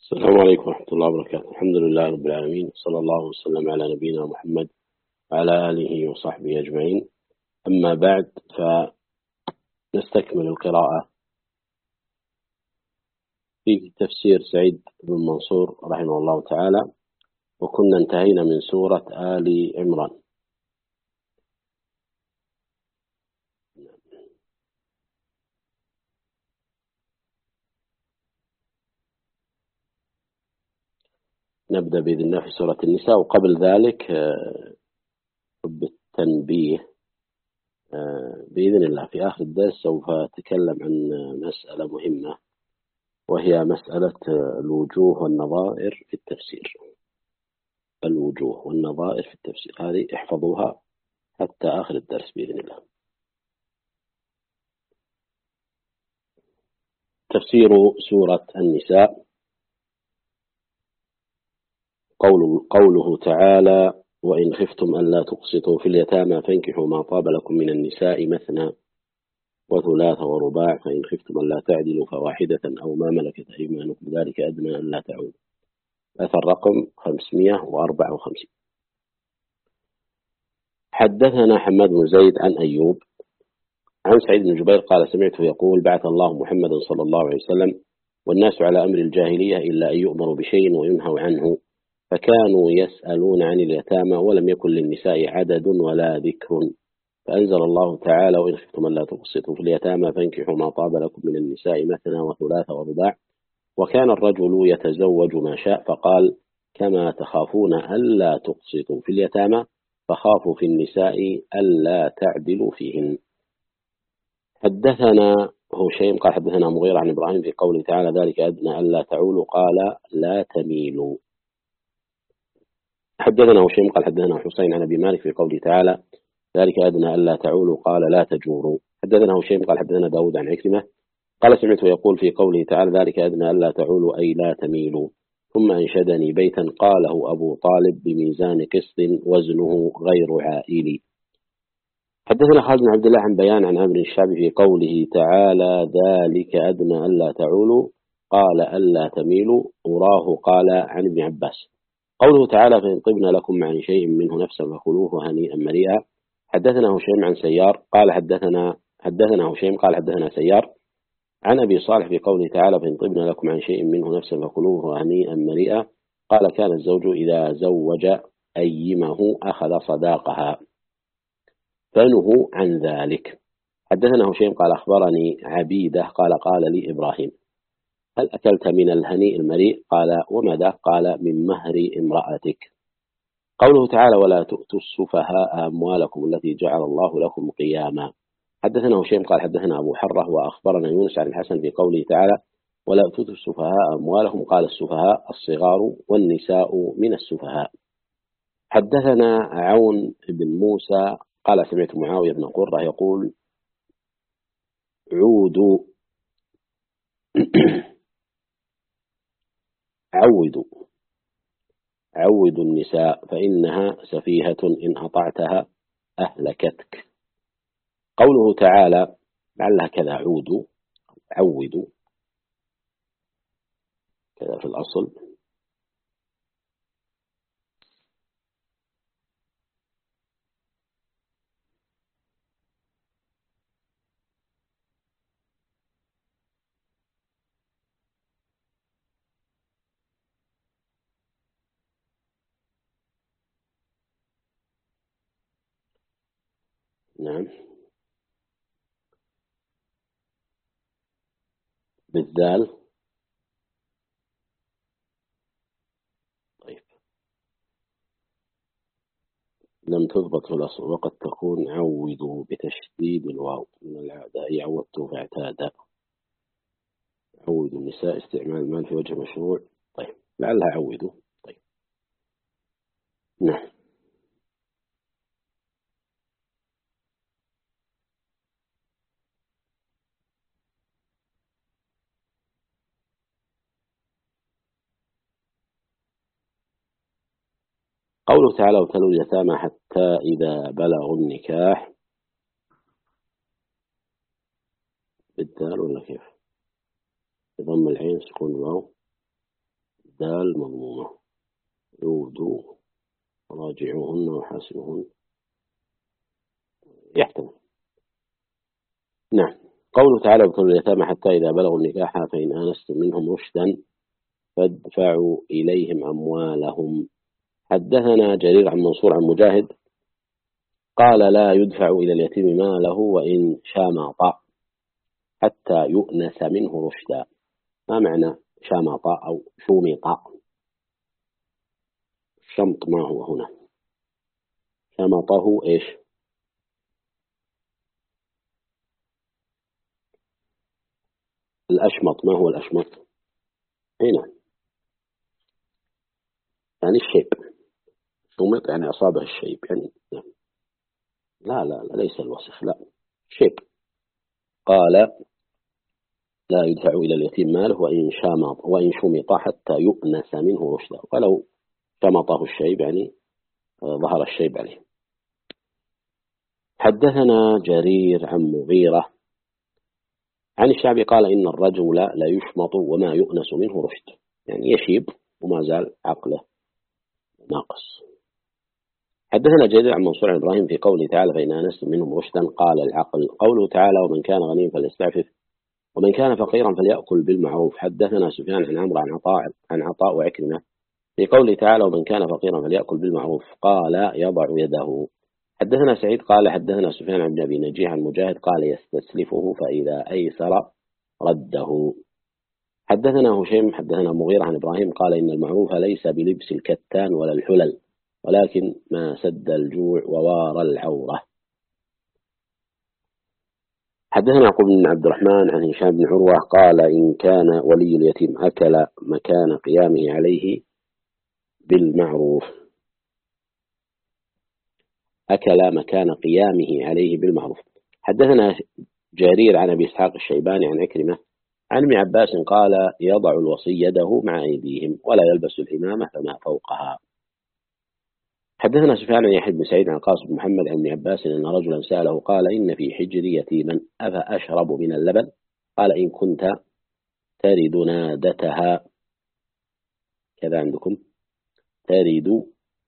السلام عليكم ورحمة الله وبركاته. الحمد لله رب العالمين، صلى الله وسلم على نبينا محمد وعلى آله وصحبه أجمعين. أما بعد، فنستكمل القراءة في تفسير سعيد بن منصور رحمه الله تعالى، وكنا انتهينا من سورة آل عمران. نبدأ بإذن الله في سورة النساء، وقبل ذلك بالتنبيه بإذن الله في آخر الدرس سوف أتكلم عن مسألة مهمة، وهي مسألة الوجوه والنظائر في التفسير. الوجوه والنظائر في التفسير هذه احفظوها حتى آخر الدرس بإذن الله. تفسير سورة النساء. قوله تعالى: وإن خفتم ألا تقسطوا في اليتامى فانكحوا ما طاب لكم من النساء مثنى وثلاث ورباع فإن خفتم ألا تعدلوا فواحدة أو ما ملكت أيمانكم ذلك أدنى ألا تعودوا. أثر رقم 554. حدثنا حماد بن زيد عن أيوب عن سعيد بن جبير قال: سمعته يقول: بعث الله محمدا صلى الله عليه وسلم والناس على أمر الجاهلية إلا أن يؤمروا بشيء وينهوا عنه، فكانوا يسألون عن اليتامى ولم يكن للنساء عدد ولا ذكر، فأنزل الله تعالى: وإن خفتم ألا تقسطوا في اليتامى فانكحوا ما طاب لكم من النساء مثنى وثلاث ورباع. وكان الرجل يتزوج ما شاء، فقال: كما تخافون ألا تقسطوا في اليتامى فخافوا في النساء ألا تعدلوا فيهن. حدثنا هشيم قال: حدثنا مغيرة عن إبراهيم في قوله تعالى: ذلك أدنى ألا تعولوا قال: لا تميلوا. حدثنا هشيم قال: حدثنا حسين عن أبي مالك في قوله تعالى: ذلك أدنى ألا تعولوا قال: لا تجوروا. حدثنا هشيم قال: حدثنا داود عن عكرمة قال: سمعته يقول في قوله تعالى: ذلك أدنى ألا تعولوا أي لا تميلوا. ثم أنشدني بيتا قاله أبو طالب بميزان قسط وزنه غير عائلي. حدثنا خالد بن عبد الله عن بيان عن عمرو الشعبي في قوله تعالى: ذلك أدنى ألا تعولوا قال: ألا تميلوا. وراه قال عن ابن عباس. قوله تعالى: فإن طبن لكم عن شيء منه نفسا فكلوه هنيئا مريئا. حدثنا هشيم عن سيار قال: حدثنا هشيم قال: حدثنا سيار عن أبي صالح في قوله تعالى: فإن طبن لكم عن شيء منه نفسا فكلوه هنيئا مريئا. قال: كان الزوج إذا زوج أيمه أخذ صداقها، فنهوا عن ذلك. حدثنا هشيم قال: أخبرني عبيدة قال: قال لي إبراهيم: هل أكلت من الهنيء المريء؟ قال: وما ذاك؟ قال: من مهر امرأتك. قوله تعالى: ولا تؤتوا السفهاء أموالكم التي جعل الله لكم قياما. حدثنا هشيم قال: حدثنا أبو حرة وأخبرنا يونس عن الحسن في قوله تعالى: ولا تؤتوا السفهاء أموالهم. قال: السفهاء الصغار والنساء من السفهاء. حدثنا عون بن موسى قال: سمعت معاوية بن قرة يقول: عودوا عودوا النساء فإنها سفيهة إن أطعتها أهلكتك. قوله تعالى لعلها كذا: عودوا كذا في الأصل. نعم، بالذال. طيب، لم تضبط في الأصل، وقد تكون عودوا بتشديد الواو من العادة، عودت فاعتاد. عودوا النساء استعمال المال في وجه مشروع. طيب، لعلها عودوا. طيب، نعم. قوله تعالى: وابتلوا اليتامى حتى إذا بلغوا النكاح. بالدال ولا كيف؟ بضم العين سكون الواو. دال مضمومة يودوا راجعوهن وحاسبوهن يحتمل. نعم. قوله تعالى ابتلوا اليتامى حتى إذا بلغوا النكاح فإن آنستم منهم رشدا فادفعوا إليهم أموالهم. حدثنا جرير عن منصور عن مجاهد قال لا يدفع إلى اليتيم ماله وإن شامط حتى يؤنس منه رشدا. ما معنى شامط أو شومط؟ الشمط ما هو هنا؟ شمطه إيش؟ الأشمط. ما هو الأشمط؟ هنا يعني الشيب. شمط يعني أصابه الشيب يعني. لا لا لا ليس الوسخ، لا شيب. قال لا يدفع إلى اليتيم ماله وإن شمط حتى يؤنس منه رشدا. ولو شمطه الشيب يعني ظهر الشيب عليه. حدثنا جرير عن مغيرة عن الشعبي قال إن الرجل لا يشمط وما يؤنس منه رشد، يعني يشيب وما زال عقله ناقص. حدثنا جرير عن منصور عن إبراهيم في قوله تعالى فإن آنستم منهم رشدا قال العقل. قوله تعالى ومن كان غنيا فليستعفف ومن كان فقيرا فليأكل بالمعروف. حدثنا سفيان عن عمرو عن عطاء وعكرمة في قوله تعالى ومن كان فقيرا فليأكل بالمعروف قال يضع يده. حدثنا سعيد قال حدثنا سفيان عن أبي نجيح عن مجاهد قال يستسلفه فإذا أيسر رده. حدثنا هشيم حدثنا مغيرة عن إبراهيم قال إن المعروف ليس بلبس الكتان ولا الحلل ولكن ما سد الجوع ووار العورة. حدثنا يعقوب بن عبد الرحمن عن هشام بن عروة قال إن كان ولي اليتيم أكل مكان قيامه عليه بالمعروف حدثنا جرير عن أبي إسحاق الشيباني عن عكرمة عن ابن عباس قال يضع الوصي يده مع أيديهم ولا يلبس الإمامة فما فوقها. حدثنا سفيان عن يحيى بن سعيد عن قاسم بن محمد عن ابن عباس أن رجلا سأله قال إن في حجري يتيما أفأشرب من اللبن؟ قال إن كنت ترد نادتها كذا عندكم ترد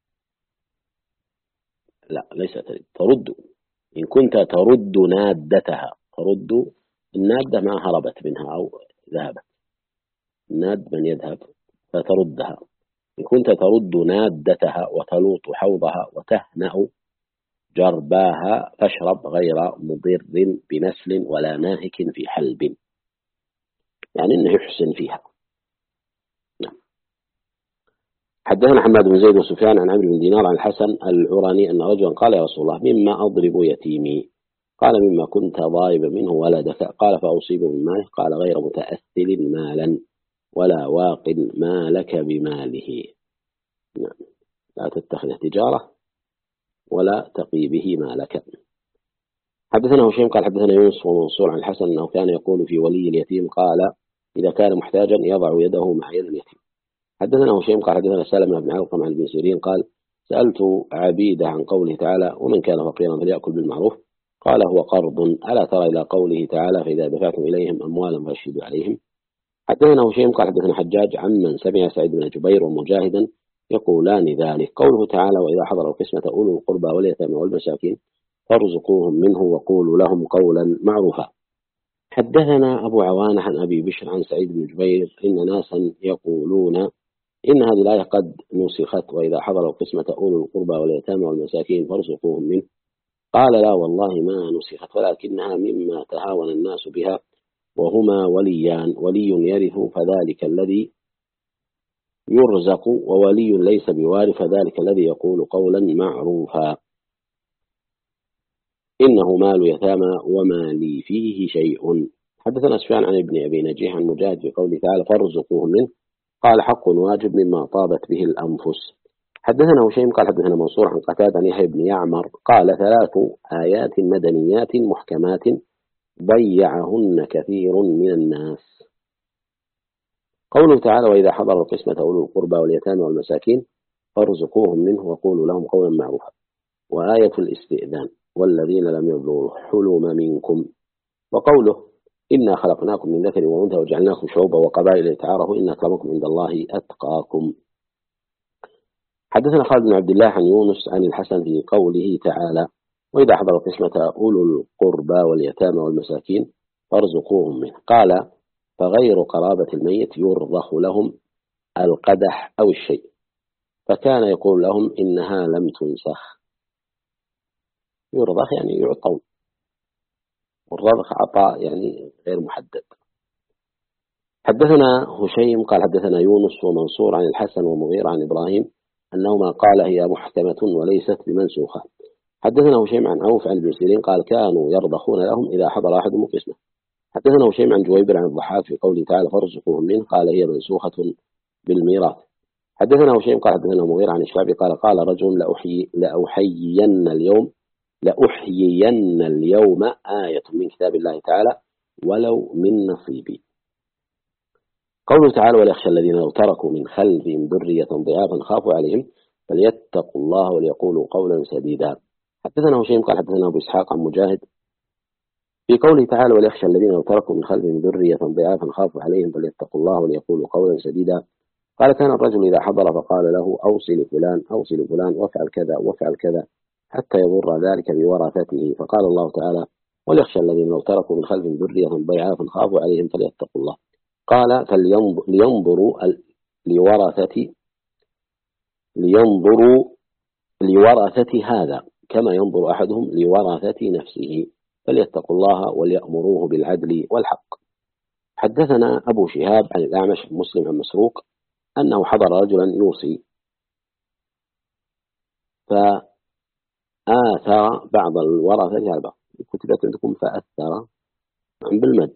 لا ليس ترد إن كنت ترد نادتها ترد النادة ما هربت منها أو ذهبت الناد من يذهب فتردها إن كنت ترد نادتها وتلوط حوضها وتهنأ جرباها فاشرب غير مضر بنسل ولا ناهك في حلب يعني إنه يحسن فيها. نعم. حدثنا حماد بن زيد وسفيان عن عمرو بن دينار عن الحسن العراني أن رجلا قال يا رسول الله مما أضرب يتيمي؟ قال مما كنت ضاربا منه ولدك. قال فأصيب من ماله؟ قال غير متأثل مالا ولا واقل مالك بماله. نعم. لا تتخذ تجارة ولا تقي به مالك. حدثنا هشيم قال حدثنا يونس ومنصور عن الحسن أنه كان يقول في ولي اليتيم قال إذا كان محتاجا يضع يده مع يد اليتيم. حدثنا هشيم قال حدثنا سلمة بن علقم عن ابن سيرين قال سألت عبيدة عن قوله تعالى ومن كان فقيرا فليأكل بالمعروف قال هو قرض ألا ترى إلى قوله تعالى فإذا دفعتم إليهم أموالا فاشهدوا عليهم. حدثنا هشيم قال حدثنا حجاج عمن سمع سعيد بن جبير ومجاهدا يقولان ذلك. قوله تعالى وإذا حضر القسمة أولو القربى واليتامى والمساكين فارزقوهم منه وقولوا لهم قولا معروفا. حدثنا أبو عوانة عن أبي بشر عن سعيد بن جبير إن ناسا يقولون إن هذه الآية قد نسخت وإذا حضر القسمة أولو القربى واليتامى والمساكين فارزقوهم منه. قال لا والله ما نسخت ولكنها مما تهاون الناس بها وهما وليان ولي يرث فذلك الذي يرزق وولي ليس بوارث فذلك الذي يقول قولا معروفا إنه مال يتامى وما لي فيه شيء. حدثنا سفيان عن ابن أبي نجيح عن مجاهد في قوله تعالى فارزقوهم منه قال حق واجب مما طابت به الأنفس. حدثنا هشيم قال حدثنا منصور عن قتادة عن يحيى بن يعمر قال 3 آيات مدنيات محكمات ضيعهن كثير من الناس. قوله تعالى وإذا حضر القسمة أولو القربى واليتامى والمساكين فارزقوهم منه وقولوا لهم قولا معروفا. وآية الاستئذان والذين لم يبلغوا الحلم منكم. وقوله إنا خلقناكم من ذكر وأنثى وجعلناكم شعوبا وقبائل لتعارفوا إن أكرمكم عند الله أتقاكم. حدثنا خالد بن عبد الله عن يونس عن الحسن في قوله تعالى وإذا حضر قسمة أولو القربى واليتامى والمساكين فارزقوهم منه. قال فغير قرابة الميت يرضخ لهم القدح أو الشيء، فكان يقول لهم إنها لم تنسخ. يرضخ يعني يعطون، والرضخ عطاء يعني غير محدد. حدثنا هشيم قال حدثنا يونس ومنصور عن الحسن ومغير عن إبراهيم أنهما قال هي محكمة وليست بمنسوخة. حدثنا هشيم عن عوف عن ابن سيرين قال كانوا يرضخون لهم إذا حضر أحدهم قسمه. حدثنا هشيم عن جويبر عن الضحاك في قوله تعالى فارزقوهم منه قال هي منسوخة بالميراث. حدثنا هشيم قال حدثنا مغير عن الشعبي قال قال رجل لأحيين اليوم آية من كتاب الله تعالى ولو من نصيبي. قوله تعالى وليخشى الذين لو تركوا من خلفهم ذرية ضعافا خافوا عليهم فليتقوا الله وليقولوا قولا سديدا. حدثنا هشيم قال حدثنا أبو إسحاق عن مجاهد في قوله تعالى وليخشى الذين لو تركوا من خلفهم ذرية ضعافا خافوا عليهم فليتقوا الله وليقولوا قولا سديدا. قال كان الرجل إذا حضر فقال له أوصي لفلان وافعل كذا وافعل كذا حتى يضر ذلك بورثته، فقال الله تعالى وليخشى الذين لو تركوا من خلفهم ذرية ضعافا خافوا عليهم فليتقوا الله. قال لينظروا لورثة هذا كما ينظر أحدهم لورثة نفسه فليتقوا الله وليأمروه بالعدل والحق. حدثنا أبو شهاب عن الأعمش مسلم عن مسروق أنه حضر رجلا يوصي فآثر بعض الورثة على بعض، كتبت عندكم فأثر بالمد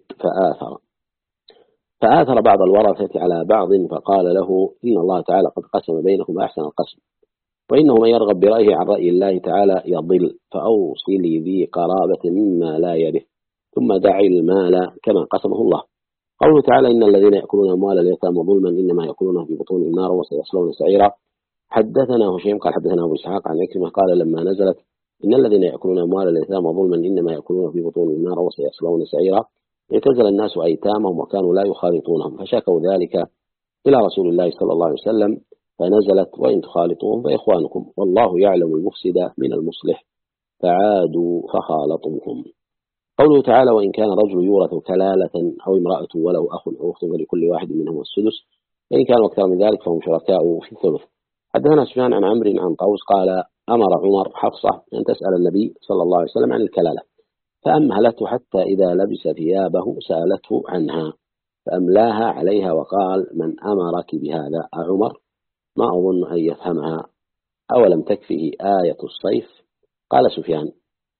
فآثر بعض الورثة على بعض فقال له إن الله تعالى قد قسم بينكم أحسن القسم وإنه من يرغب برأيه عن رأي الله تعالى يضل فأوصي لي ذي قرابة مما لا يرث ثم دع المال كما قسمه الله. قوله تعالى إن الذين يأكلون أموال اليتامى ظلما إنما يأكلون في بطونهم النار وسيصلون سعيرا. حدثنا هشيم قال حدثنا أبو إسحاق عن عكرمة قال لما نزلت إن الذين يأكلون أموال اليتامى ظلما إنما يأكلون في بطونهم النار وسيصلون سعيرا اعتزل الناس أيتامهم وكانوا لا يخالطونهم فشكوا ذلك إلى رسول الله صلى الله عليه وسلم فنزلت وإن تخالطوهم فإخوانكم والله يعلم المفسد من المصلح فعادوا فخالطوهم. قوله تعالى وإن كان رجل يورث كلالة أو امرأة ولو أخ أو أخت فلكل واحد منهم السدس وإن كانوا أكثر من ذلك فهم شركاء في الثلث. حدثنا سفيان عن عمرو عن طاووس قال أمر عمر حفصة أن تسأل النبي صلى الله عليه وسلم عن الكلالة فأمهلته حتى إذا لبس ثيابه سألته عنها فأملاها عليها وقال من أمرك بهذا عمر ما أظن أن يفهمها أولم تكفه آية الصيف. قال سفيان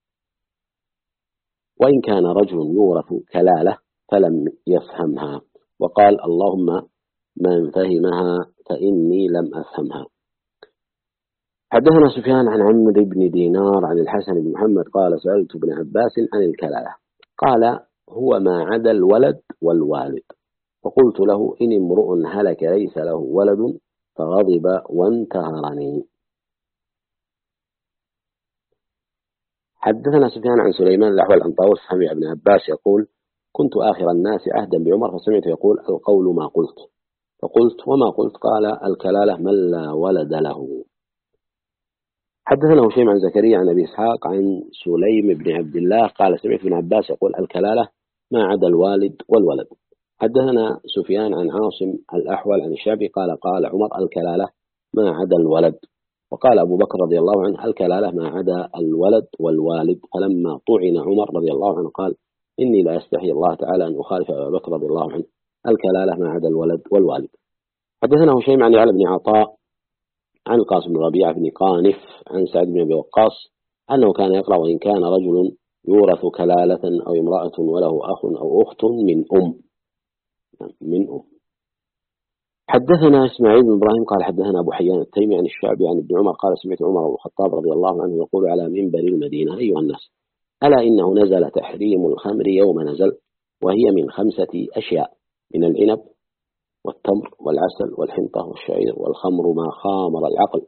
وإن كان رجل يورث كلالة فلم يفهمها وقال اللهم من فهمها فإني لم أفهمها. حدثنا سفيان عن عمرو بن دينار عن الحسن بن محمد قال سألت ابن عباس عن الكلالة قال هو ما عدا الولد والوالد فقلت له إن امرؤ هلك ليس له ولد فغضب وانتهرني. حدثنا سفيان عن سليمان الأحول عن طاووس سمع ابن عباس يقول كنت آخر الناس عهدا بعمر فسمعت يقول القول ما قلت فقلت وما قلت قال الكلالة من لا ولد له. حدثنا هشيم عن زكريا عن أبي إسحاق عن سليم بن عبد الله قال سمعت ابن عباس يقول الكلالة ما عدا الوالد والولد. حدثنا سفيان عن عاصم الأحول عن الشعبي قال قال عمر الكلالة ما عدا الولد وقال أبو بكر رضي الله عنه الكلالة ما عدا الولد والوالد. فلما طعن عمر رضي الله عنه قال إني لا أستحي الله تعالى أن أخالف أبو بكر رضي الله عنه الكلالة ما عدا الولد والوالد. حدثنا هشيم عن يعلى بن عطاء عن القاسم بن ربيعة بن قانف عن سعد بن أبي وقاص أنه كان يقرأ وإن كان رجل يورث كلالة أو امرأة وله أخ أو أخت من أم. حدثنا إسماعيل بن إبراهيم قال حدثنا أبو حيان التيمي عن الشعبي عن ابن عمر قال سمعت عمر بن الخطاب رضي الله عنه يقول على منبر المدينة أيها الناس ألا إنه نزل تحريم الخمر يوم نزل وهي من 5 أشياء من العنب والتمر والعسل والحنطة والشعير والخمر ما خامر العقل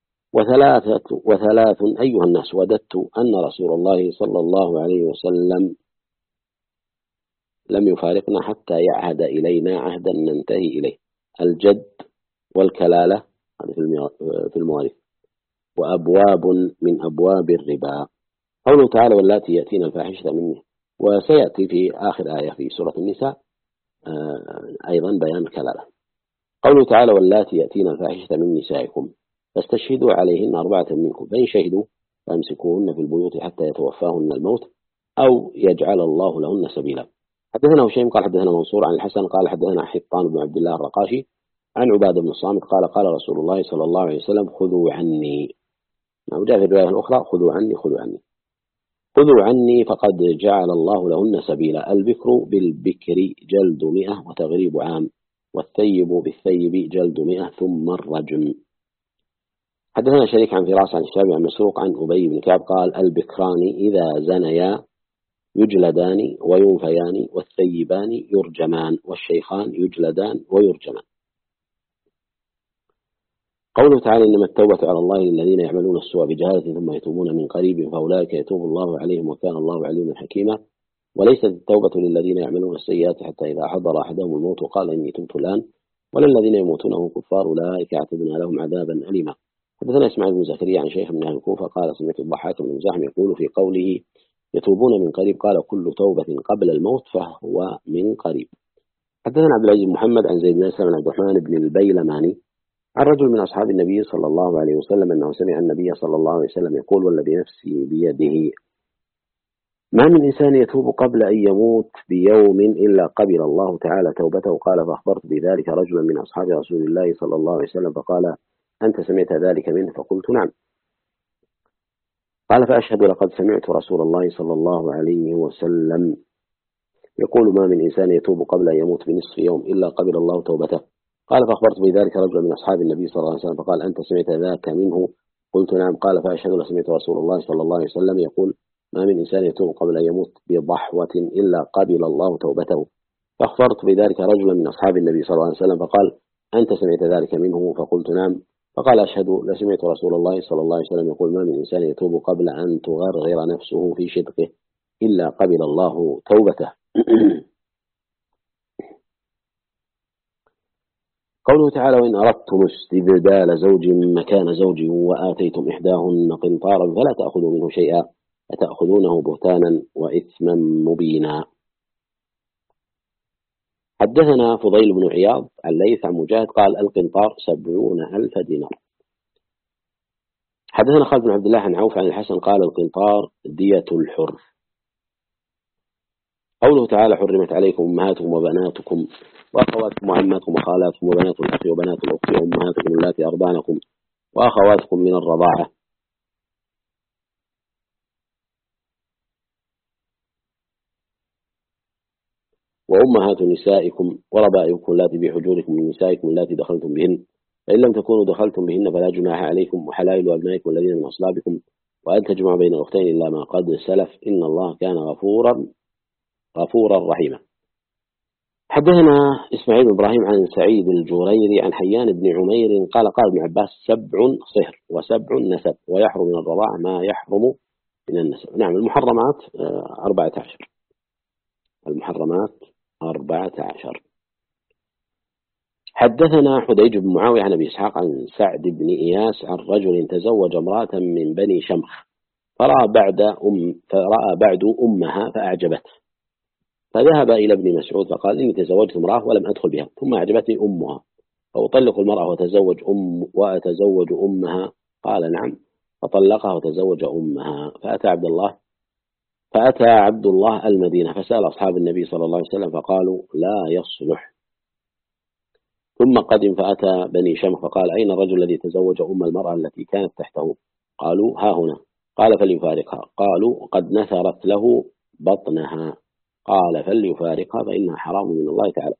وثلاث أيها الناس وددت أن رسول الله صلى الله عليه وسلم لم يفارقنا حتى يعهد إلينا عهدا ننتهي إليه. الجد والكلالة هذه في المواريث، وأبواب من أبواب الربا. قوله تعالى واللاتي يأتين الفاحشة منه، وسيأتي في آخر آية في سورة النساء أيضا بيان الكلالة. قوله تعالى واللاتي يأتين الفاحشة من نسائكم فاستشهدوا عليهن 4 منكم، فإن شهدوا فامسكوهن في البيوت حتى يتوفاهن الموت أو يجعل الله لهن سبيلا. حدثنا هشيم قال حدثنا منصور عن الحسن قال حدثنا حطان بن عبد الله الرقاشي عن عبادة بن الصامت قال قال رسول الله صلى الله عليه وسلم خذوا عني، وجاء في الرواية الأخرى خذوا عني خذوا عني خذوا عني فقد جعل الله لهن سبيلا. البكر بالبكر جلد 100 وتغريب عام، والثيب بالثيب جلد 100 ثم الرجم. حدثنا شريك عن فراس عن الشافعي عن مسروق عن أبي بن كعب قال البكران إذا زنيا يجلدان وينفيان، والثيبان يرجمان، والشيخان يجلدان ويرجمان. قوله تعالى إنما التوبة على الله للذين يعملون السوء بجهالة ثم يتوبون من قريب فأولئك يتوب الله عليهم وكان الله عليما حكيما. وليست التوبة للذين يعملون السيئات حتى إذا حضر أحدهم الموت قال إني تبت الآن، وللذين يموتون هم كفار أولئك أعتدنا لهم عذابا أليما. حدثنا إسماعيل بن زكريا عن شيخ من أهل الكوفة قال سمعت الضحاك بن مزاحم يقول في قوله يتوبون من قريب قال كل توبة قبل الموت فهو من قريب. حدثنا عبد العزيز بن محمد عن زيد بن أسلم عن عبد الرحمن بن البيلماني عن رجل من أصحاب النبي صلى الله عليه وسلم أنه سمع النبي صلى الله عليه وسلم يقول والذي نفسي بيده ما من إنسان يتوب قبل أن يموت بيوم إلا قبل الله تعالى توبته. قال فأخبرت بذلك رجلا من أصحاب رسول الله صلى الله عليه وسلم فقال أنت سمعت ذلك منه؟ فقلت نعم. قال فأشهد لقد سمعت رسول الله صلى الله عليه وسلم يقول ما من إنسان يتوب قبل أن يموت بنصف يوم إلا قبل الله توبته. قال فأخبرت بذلك رجلا من أصحاب النبي صلى الله عليه وسلم فقال أنت سمعت ذاك منه؟ قلت نعم. قال فأشهد لسمعت رسول الله صلى الله عليه وسلم يقول ما من إنسان يتوب قبل أن يموت بضحوة إلا قبل الله توبته. فأخبرت بذلك رجلا من أصحاب النبي صلى الله عليه وسلم فقال أنت سمعت ذلك منه؟ فقلت نعم. فقال أشهد لسمعت رسول الله صلى الله عليه وسلم يقول ما من إنسان يتوب قبل أن تغرغر نفسه في شدقه إلا قبل الله توبته. قوله تعالى وإن أردتم استبدال زوج مكان زوج وآتيتم إحداهن قنطارا فلا تأخذوا منه شيئا أتأخذونه بهتانا وإثما مبينا. حدثنا فضيل بن عياض الليث عن مجاهد قال القنطار 70,000 دينار. حدثنا خالد بن عبد الله عن عوف عن الحسن قال القنطار دية الحر. قوله تعالى حرمت عليكم أمهاتكم وبناتكم وأخواتكم وعماتكم وخالاتكم وبنات الأخ وبنات الأخت وأمهاتكم اللاتي أرضعنكم وأخواتكم من الرضاعة وأمهات نسائكم وربائبكم اللاتي بحجوركم من نسائكم اللاتي دخلتم بهن فإن لم تكونوا دخلتم بهن فلا جناح عليكم وحلائل أبنائكم الذين من أصلابكم وأن تجمعوا بين الأختين إلا ما قد سلف إن الله كان غفورا رحيما. حدثنا إسماعيل بن إبراهيم عن سعيد الجريري عن حيان بن عمير قال قال ابن عباس 7 صهر و7 نسب ويحرم من الرضاعة ما يحرم من النسب. نعم المحرمات 14. المحرمات 14. حدثنا حديج بن معاوية عن أبي إسحاق عن سعد بن إياس عن رجل تزوج امرأة من بني شمخ فرأى بعد أمها فأعجبته فذهب إلى ابن مسعود فقال إني تزوجت امرأة ولم أدخل بها ثم أعجبتني أمها فأطلق المرأة وأتزوج أمها؟ قال نعم. فطلقها وتزوج أمها. فأتى عبد الله المدينة فسأل أصحاب النبي صلى الله عليه وسلم فقالوا لا يصلح. ثم قدم فأتى بني شمخ فقال أين الرجل الذي تزوج أم المرأة التي كانت تحته؟ قالوا ها هنا. قال فليفارقها. قالوا قد نثرت له بطنها. قال فليفارقها فإنها حرام من الله تعالى.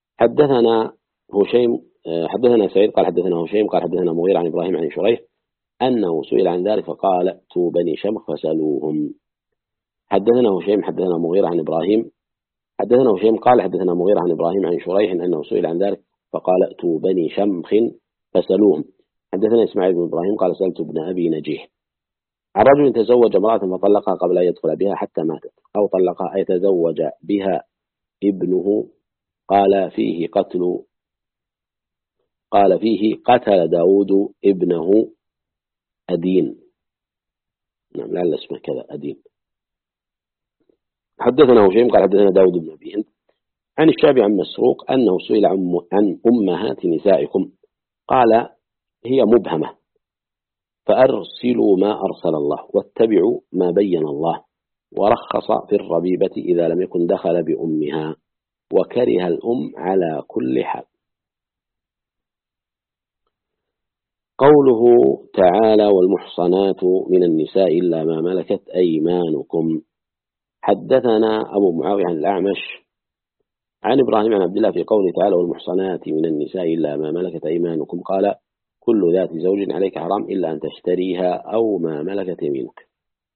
حدثنا سعيد قال حدثنا هشيم قال حدثنا مغيرة عن إبراهيم عن شريح أنه سئل عن ذلك فقال ائتوا بني شمخ فسألوهم. حدثنا هشيم حدثنا مغيرة عن إبراهيم حدثنا هشيم قال حدثنا مغيرة عن إبراهيم عن شريح أنه سئل عن ذلك فقال ائتوا بني شمخ فسألوهم. حدثنا إسماعيل بن إبراهيم قال سألت ابن أبي نجيح عن رجل تزوج امرأة فطلقها قبل أن يدخل بها حتى ماتت أو طلقها أي تزوج بها ابنه قال فيه قتل داود ابنه أدين. نعم لعل اسمه كذا أدين. حدثنا هشيم قال حدثنا داود بن أبي هند عن الشعبي عن مسروق أنه سئل عن أمهات نسائكم قال هي مبهمة، فأرسلوا ما أرسل الله واتبعوا ما بين الله، ورخص في الربيبة إذا لم يكن دخل بأمها، وكره الأم على كل حال. قوله تعالى والمحصنات من النساء إلا ما ملكت أيمانكم. حدثنا أبو معاوية عن الأعمش عن إبراهيم عن عبد الله في قوله تعالى والمحصنات من النساء إلا ما ملكت أيمانكم قال كل ذات زوج عليك حرام إلا أن تشتريها أو ما ملكت يمينك.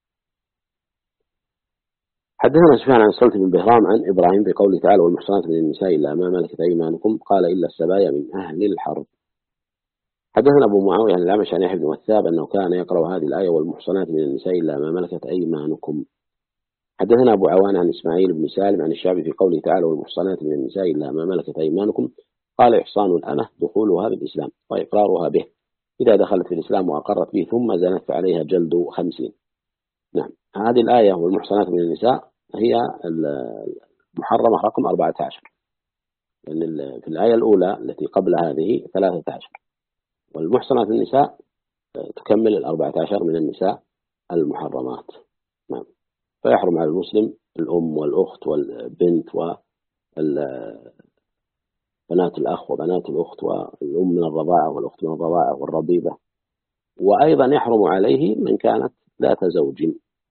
حدثنا سفيان عن سلط بن بهرام عن إبراهيم في قوله تعالى والمحصنات من النساء إلا ما ملكت أيمانكم قال إلا السبايا من أهل الحرب. حدثنا أبو معاوية عن الأعمش عن يحيى بن وثاب أنه كان يقرأ هذه الآية والمحصنات من النساء إلا ما ملكت أيمانكم. حدثنا أبو عوان عن إسماعيل بن سالم عن الشعبي في قوله تعالى والمحصنات من النساء إلا ما ملكت أيمانكم قال إحصان الأمة دخولها بالإسلام وإقرارها به إذا دخلت في الإسلام وأقرت به ثم زنت فعليها جلد 50. نعم هذه الآية والمحصنات من النساء هي المحرمة رقم 14، لأن في الآية الأولى التي قبل هذه 13، والمحصنات من النساء تكمل 14 من النساء المحرمات. نعم فيحرم على المسلم الأم والأخت والبنت وبنات الأخ وبنات الأخت والأم من الرضاعة والأخت من الرضاعة والربيبة، وأيضا يحرم عليه من كانت ذات زوج.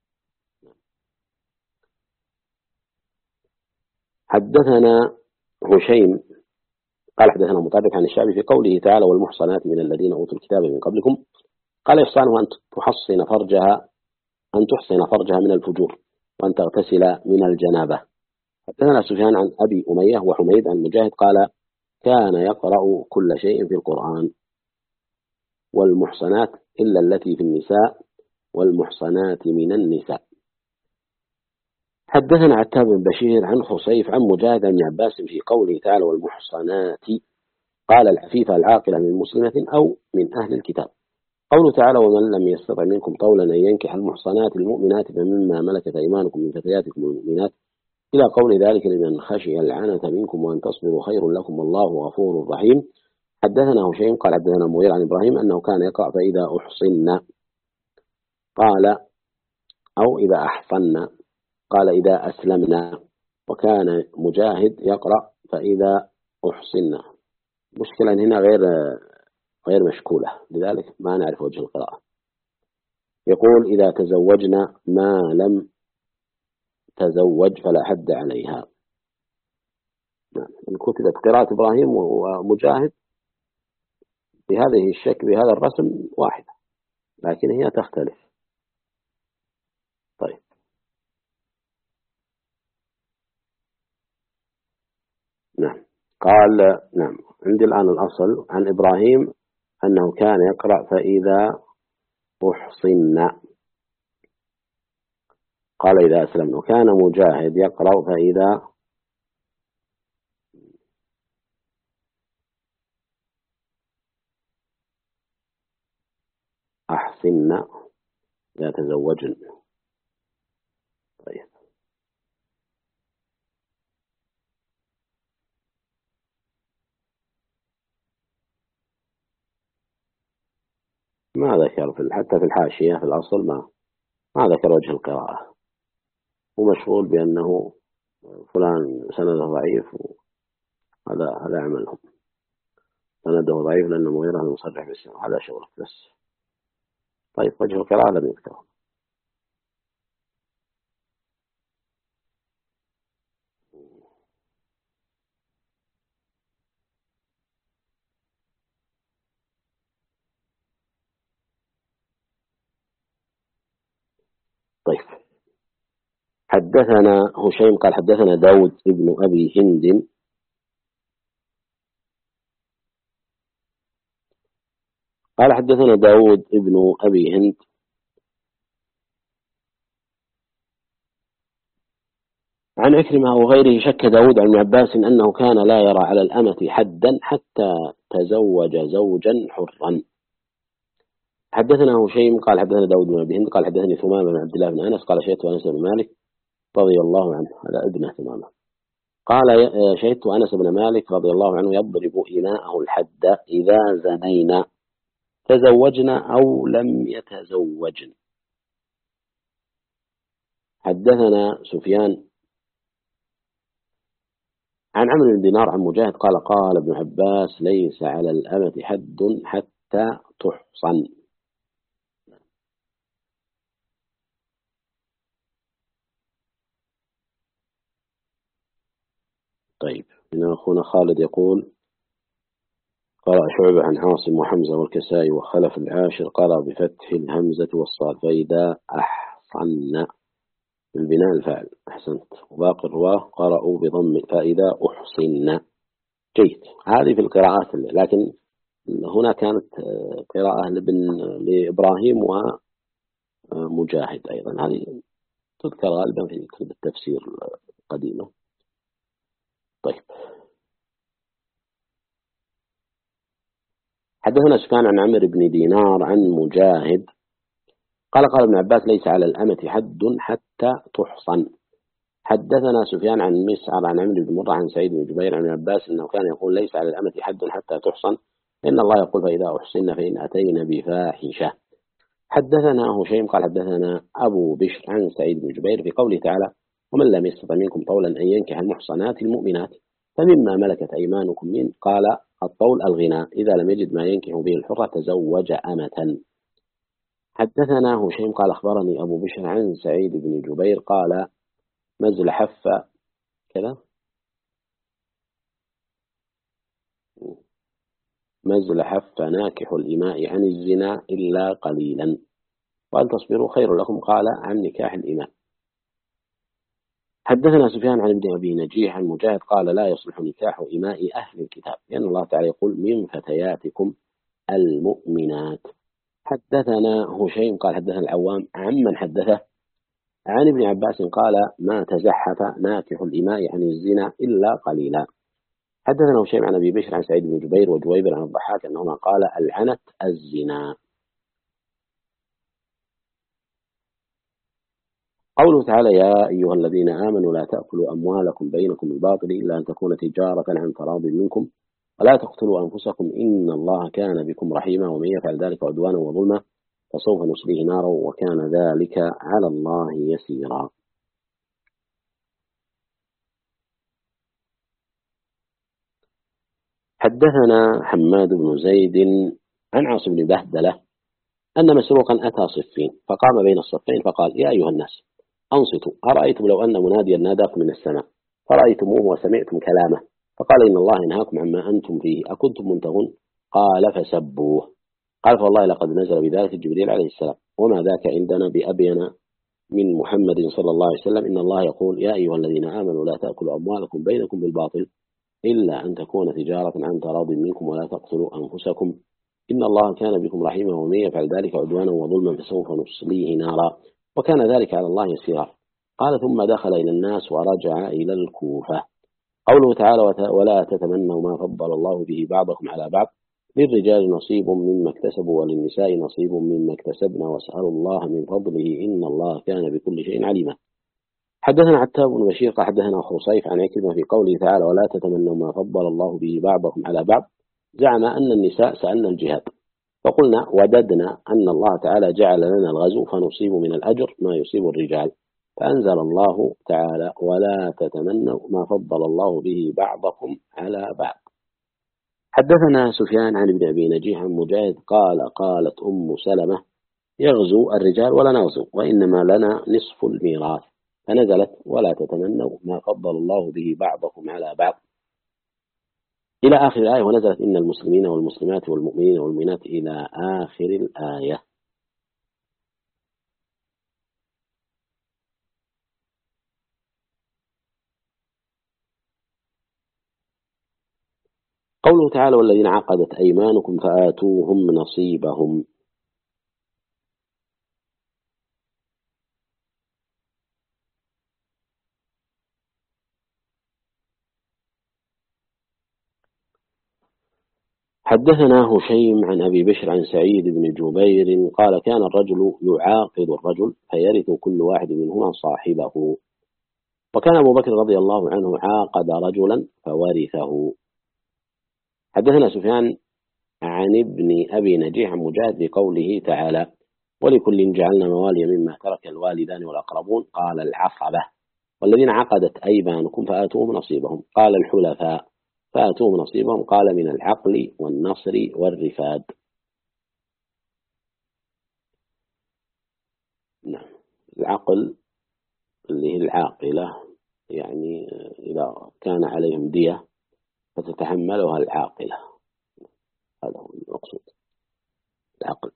حدثنا هشيم قال حدثنا مطابق عن الشعبي في قوله تعالى والمحصنات من الذين أوتوا الكتاب من قبلكم قال إحصانها أن تحصن فرجها من الفجور وأن تغتسل من الجنابة. حدثنا سفيان عن أبي أمية وحميد عن مجاهد قال كان يقرأ كل شيء في القرآن والمحصنات إلا التي في النساء والمحصنات من النساء. حدثنا عتاب بن بشير عن خصيف عن مجاهد بن عباس في قوله تعالى والمحصنات قال العفيفة العاقلة من مسلمة أو من أهل الكتاب. قوله تعالى ومن لم يستطع منكم طولا أن ينكح المحصنات المؤمنات فمما ملكت أيمانكم من فتياتكم المؤمنات إلى قول ذلك لمن خشي العنة منكم وأن تصبروا خير لكم والله غفور رحيم. حدثنا هشيم قال حدثنا المغيرة عن إبراهيم أنه كان يقرأ فإذا أحصن قال أو إذا أحصن قال إذا أسلمنا، وكان مجاهد يقرأ فإذا أحصن. مشكلة هنا غير مشكولة لذلك ما نعرف وجه القراءة. يقول إذا تزوجنا ما لم تزوج فلا حد عليها. إن كتبت قراءة إبراهيم ومجاهد بهذه الشكل بهذا الرسم واحدة لكن هي تختلف. طيب نعم قال نعم عندي الآن الأصل عن إبراهيم أنه كان يقرأ فإذا أحصن قال إذا أسلمنا، وكان مجاهد يقرأ فإذا أحصن لا تزوجن. طيب ما ذكر حتى في الحاشية في الأصل ما ذكر وجه القراءة، ومشغول بأنه فلان سنده ضعيف هذا عملهم، سنده ضعيف لأنه مغيره المصرح بالسنة هذا شغله بس. طيب وجه القراءة لم يذكر. طيب حدثنا هشيم قال حدثنا داود ابن أبي هند قال حدثنا داود ابن أبي هند عن عكرمة وغيره شك داود عن ابن عباس أنه كان لا يرى على الأمة حدا حتى تزوج زوجا حرا. حدثنا هشيم قال حدثنا داود بن أبي هند قال حدثني ثمامة بن عبد الله بن أنس قال شهدت أنس بن مالك رضي الله عنه على ابنه ثمامة قال شهدت أنس بن مالك رضي الله عنه يضرب إماءه الحد إذا زنينا تزوجنا أو لم يتزوجن. حدثنا سفيان عن عمرو بن دينار عن مجاهد قال قال ابن عباس ليس على الأمة حد حتى تحصن. طيب هنا أخونا خالد يقول قرأ شعبة عن عاصم وحمزة والكسائي وخلف العاشر قرأ بفتح الهمزة والصاد فإذا أحصن بالبناء الفاعل. أحسنت. وباقي الرواه قرأوا بضم فإذا أحصن. جيد. هذه في القراءات لكن هنا كانت قراءة لإبراهيم ومجاهد أيضا هذه تذكر غالبا في كتب التفسير القديمة. طيب حدثنا سفيان عن عمرو بن دينار عن مجاهد قال قال ابن عباس ليس على الأمة حد حتى تحصن. حدثنا سفيان عن مسعر عن عمرو بن مرة عن سعيد بن جبير عن ابن عباس أنه كان يقول ليس على الأمة حد حتى تحصن إن الله يقول فإذا أحصن فإن أتينا بفاحشة. حدثنا هشيم قال حدثنا أبو بشر عن سعيد بن جبير في قوله تعالى ومن لم يستطع منكم طولا أن ينكح المحصنات المؤمنات فمما ملكت أيمانكم من قال الطول الغناء إذا لم يجد ما ينكح به الحرة تزوج أمة. حدثنا هشيم قال أخبرني أبو بشر عن سعيد بن جبير قال مزلحف كذا مزلحف ناكح الإماء عن الزنا إلا قليلا وأن تصبروا خير لكم قال عن نكاح الإماء. حدثنا سفيان عن ابن أبي نجيح عن مجاهد قال لا يصلح نكاح إماء أهل الكتاب لأن الله تعالى يقول من فتياتكم المؤمنات. حدثنا هشيم قال حدثنا العوام عمن حدثه عن ابن عباس قال ما تزحف ناكح الإماء عن الزنا إلا قليلا. حدثنا هشيم عن أبي بشر عن سعيد بن جبير وجويبر عن الضحاك أنهما قال العنت الزنا. قوله تعالى يا أيها الذين آمنوا لا تأكلوا أموالكم بينكم بالباطل إلا أن تكون تجارة عن تراض منكم ولا تقتلوا أنفسكم إن الله كان بكم رحيما ومن يفعل ذلك عدوانا وظلما فسوف نصليه نارا وكان ذلك على الله يسيرا. حدثنا حماد بن زيد عن عاصم بن بهدلة أن مسروقا أتى صفين فقام بين الصفين فقال يا أيها الناس أنصتوا أرأيتم لو أن مناديا ناداكم من السماء فرأيتموه وسمعتم كلامه فقال إن الله ينهاكم عما أنتم فيه أكنتم منتهون قال فسبوه قال فوالله لقد نزل بذلك جبريل عليه السلام وما ذاك عندنا بأبين من محمد صلى الله عليه وسلم إن الله يقول يا أيها الذين آمنوا لا تأكلوا أموالكم بينكم بالباطل إلا أن تكون تجارة عن تراض منكم ولا تقتلوا أنفسكم إن الله كان بكم رحيما ومن يفعل ذلك عدوانا وظلما فسوف نصليه نارا وكان ذلك على الله يسيرا. قال ثم دخل إلى الناس ورجع إلى الكوفة. قوله تعالى ولا تتمنوا ما فضل الله به بعضكم على بعض للرجال نصيب مما اكتسبوا وللنساء نصيب مما اكتسبنا واسألوا الله من فضله إن الله كان بكل شيء عليما. حدثنا عتاب بن بشير قال حدثنا خصيف عن عكرمة في قوله تعالى ولا تتمنوا ما فضل الله به بعضكم على بعض زعم أن النساء سألنا الجهاد فقلنا وددنا أن الله تعالى جعل لنا الغزو فنصيب من الأجر ما يصيب الرجال فأنزل الله تعالى ولا تتمنوا ما فضل الله به بعضكم على بعض. حدثنا سفيان عن ابن أبي نجيح عن مجاهد قال قالت أم سلمة يغزو الرجال ولا نغزو وإنما لنا نصف الميراث فنزلت ولا تتمنوا ما فضل الله به بعضكم على بعض إلى آخر الآية ونزلت إن المسلمين والمسلمات والمؤمنين والمؤمنات إلى آخر الآية. قوله تعالى والذين عقدت أيمانكم فآتوهم نصيبهم. حدثنا هشيم عن أبي بشر عن سعيد بن جبير قال كان الرجل يعاقد الرجل فيرث كل واحد منهما صاحبه، وكان أبو بكر رضي الله عنه عاقد رجلا فورثه. حدثنا سفيان عن ابن أبي نجيح عن مجاهد بقوله تعالى ولكل جعلنا موالي مما ترك الوالدان والأقربون قال العصبة والذين عقدت أيمانكم فآتوهم نصيبهم، قال الحلفاء فآتوهم نصيبهم، قال من العقل والنصر والرفاد. نعم، العقل اللي هي العاقلة، يعني إذا كان عليهم دية فتتحملها العاقلة، هذا هو المقصود العقل.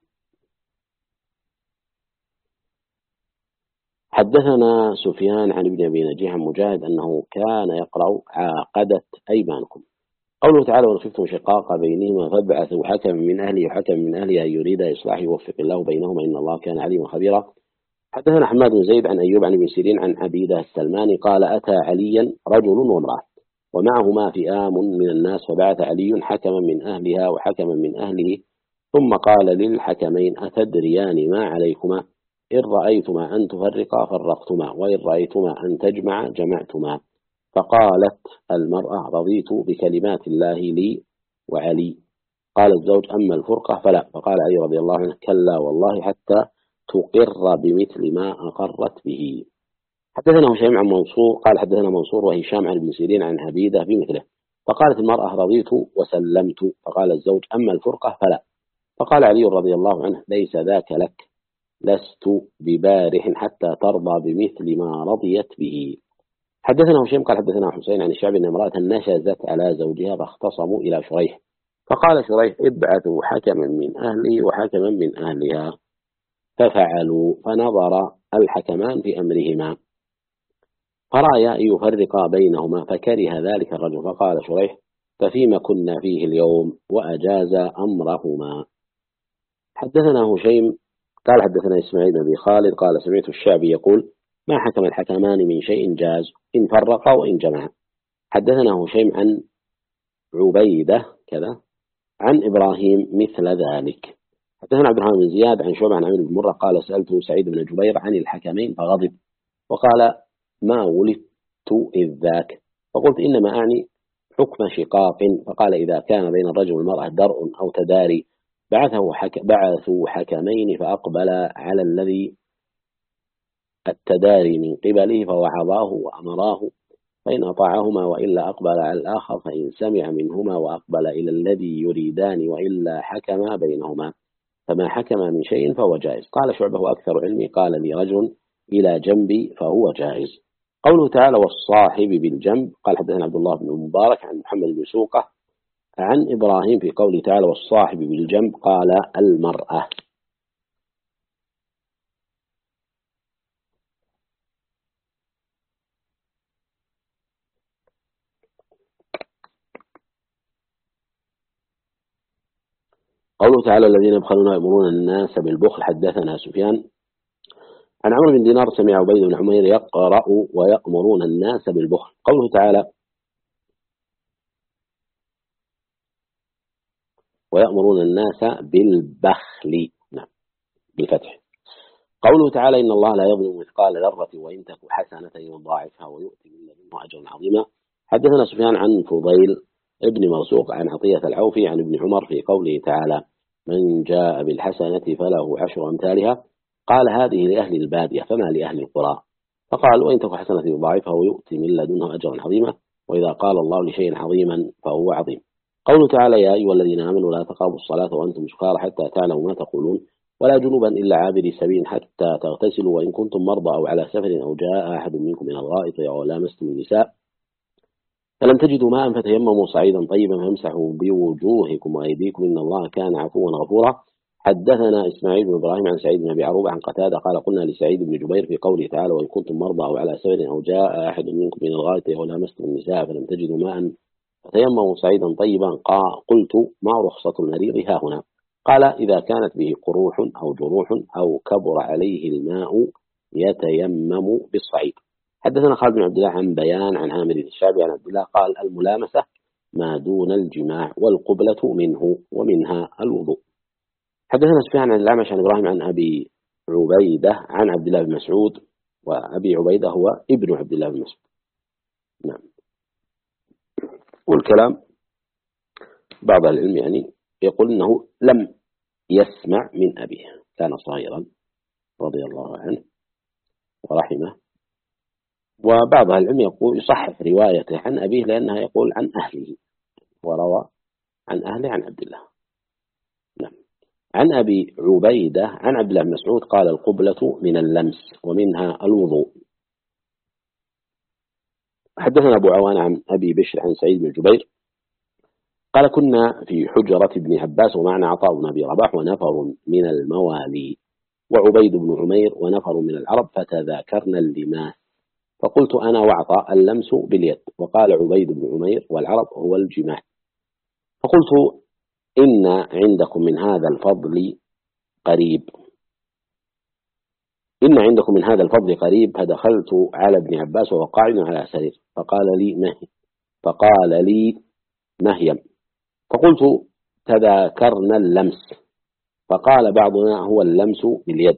حدثنا سفيان عن ابن أبي نجيح عن مجاهد أنه كان يقرأ عاقدت أيمانكم. قوله تعالى وإن خفتم شقاق بينهما فابعثوا حكما من أهله وحكما من أهلها يريد إصلاح يوفق الله بينهما إن الله كان عليما خبيرا. حدثنا حماد بن زيد عن أيوب عن ابن سيرين عن عبيدة السلماني قال أتى عليا رجل وامرأة ومعهما فئام من الناس فبعث علي حكما من أهلها وحكما من أهله ثم قال للحكمين أتدريان ما عليكما إن رأيتما أن تفرقا فرقتما وإن رأيتما أن تجمع جمعتما. فقالت المرأة رضيت بكلمات الله لي وعلي. قال الزوج أما الفرقة فلا. فقال علي رضي الله عنه كلا والله حتى تقر بمثل ما أقرت به. حدثنا هشيم عن منصور قال حدثنا منصور وهشام عن ابن سيرين عن عبيدة بمثله. فقالت المرأة رضيت وسلمت. فقال الزوج أما الفرقة فلا. فقال علي رضي الله عنه ليس ذاك لك لست ببارح حتى ترضى بمثل ما رضيت به. حدثنا هشيم قال حدثنا حسين عن الشعبي أن امرأة نشزت على زوجها فاختصموا إلى شريح فقال شريح ابعثوا حكما من أهلي وحكما من أهلها ففعلوا. فنظر الحكمان في أمرهما فرأيا أن يفرقا بينهما فكره ذلك الرجل. فقال شريح ففيما كنا فيه اليوم وأجاز أمرهما. حدثنا هشيم قال حدثنا إسماعيل بن خالد قال سمعت الشعبي يقول ما حكم الحكمان من شيء جاز إن فرقا وإن جمعا. حدثنا هشيم عن عبيدة كذا عن إبراهيم مثل ذلك. حدثنا عبد الرحمن بن زياد عن شعبة عن عمرو بن مرة قال سألت سعيد بن جبير عن الحكمين فغضب وقال ما ولدت إذ ذاك. فقلت إنما أعني حكم شقاق. فقال إذا كان بين الرجل والمرأة درء أو تداري بعثوا حكمين فأقبل على الذي التداري من قبله فوعظاه وأمراه فإن أطاعهما وإلا أقبل على الآخر فإن سمع منهما وأقبل إلى الذي يريدان وإلا حكم بينهما فما حكم من شيء فهو جائز. قال شعبة أكثر علمي قال لي رجل إلى جنبي فهو جائز. قوله تعالى والصاحب بالجنب قال حدثنا عبد الله بن المبارك عن محمد بن سوقة عن إبراهيم في قوله تعالى والصاحب بالجنب قال المرأة. قوله تعالى الذين يبخلون يأمرون الناس بالبخل. حدثنا سفيان عن عمرو بن دينار سمع عبيد بن حمير يقرأ ويأمرون الناس بالبخل. قوله تعالى ويأمرون الناس بالبخل نعم بالفتح. قوله تعالى إن الله لا يظلم مثقال ذرة وإن تك حسنة يضاعفها ويؤتي من لدنه أجرا عظيما. حدثنا سفيان عن فضيل ابن مرزوق عن عطية العوفي عن ابن عمر في قوله تعالى من جاء بالحسنة فله 10 أمثالها قال هذه لأهل البادية فما لأهل القرى. فقال وإن تك حسنة يضاعفها ويؤتي من لدنه أجرا عظيما. وإذا قال الله لشيء عظيما فهو عظيم. قوله تعالى يا أيها الذين آمنوا لا تقربوا الصلاة وأنتم سكارى حتى تعلموا ما تقولون ولا جنوبا إلا عابري سبيل حتى تغتسلوا وإن كنتم مرضى أو على سفر أو جاء أحد منكم من الغائط أو لامستم النساء فلم تجدوا ماء فتيمموا صعيدا طيبا فامسحوا بوجوهكم وأيديكم إن الله كان عفوا غفورا. حدثنا إسماعيل بن إبراهيم عن سعيد بن أبي عروبة عن قتادة قال قلنا لسعيد بن جبير في قوله تعالى وإن كنتم مرضى أو على سفر أو جاء أحد منكم من الغائط أو لامستم النساء فلم تجدوا ماء فتيمموا صعيدا طيبا قلت ما رخصة المريض ها هنا؟ قال إذا كانت به قروح أو جروح أو كبر عليه الماء يتيمم بالصعيد. حدثنا خالد بن عبد الله عن بيان عن عامر الشعبي عن عبد الله قال الملامسة ما دون الجماع، والقبلة منه ومنها الوضوء. حدثنا سفيان عن الأعمش عن إبراهيم عن أبي عبيدة عن عبد الله بن مسعود، وأبي عبيدة هو ابن عبد الله بن مسعود. نعم. والكلام بعض العلم يعني يقول إنه لم يسمع من أبيه، كان صغيرا رضي الله عنه ورحمه. وبعض العلم يقول يصحح روايته عن أبيه لأنها يقول عن أهله، وروى عن أهله عن عبد الله. نعم. عن أبي عبيدة عن عبد الله بن مسعود قال القبلة من اللمس ومنها الوضوء. حدثنا أبو عوان عن أبي بشر عن سعيد بن جبير قال كنا في حجرة ابن عباس ومعنا عطاء بن أبي رباح ونفر من الموالي وعبيد بن عمير ونفر من العرب، فتذاكرنا اللماس، فقلت أنا وعطاء اللمس باليد، وقال عبيد بن عمير والعرب هو الجماع. فقلت إن عندكم من هذا الفضل قريب، إن عندكم من هذا الفضل قريب، فدخلت على ابن عباس وهو قاعد على سرير فقال لي مهيم، فقلت تذاكرنا اللمس، فقال بعضنا هو اللمس باليد،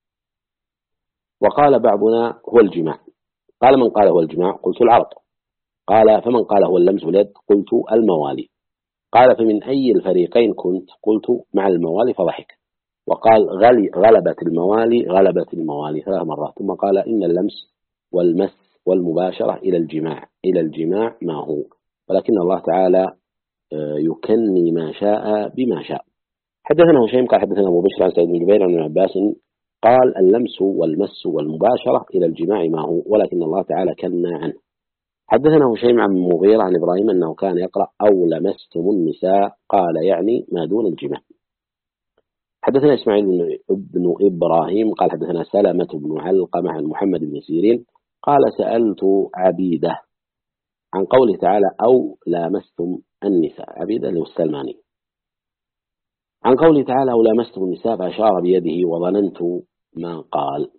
وقال بعضنا هو الجماع. قال من قال هو الجماع؟ قلت العرب. قال فمن قال هو اللمس باليد؟ قلت الموالي. قال فمن أي الفريقين كنت؟ قلت مع الموالي، فضحك وقال غلبت الموالي 3 مرات، ثم قال إن اللمس والمس والمباشرة إلى الجماع ما هو، ولكن الله تعالى يكني ما شاء بما شاء. حدثنا هشيم قال حدثنا أبو بشر عن سعيد بن جبير عن عباس قال اللمس والمس والمباشرة إلى الجماع ما هو، ولكن الله تعالى كنى عنه. حدثنا هشيم عن مغيرة عن إبراهيم أنه كان يقرأ أو لمستم النساء، قال يعني ما دون الجماع. حدثنا إسماعيل بن إبراهيم قال حدثنا سلمة بن علقمة عن محمد بن سيرين قال سألت عبيدة عن قوله تعالى أو لامستم النساء، عبيدة اللي هو السلماني، عن قوله تعالى أو لامستم النساء، فأشار بيده وظننت ما قال.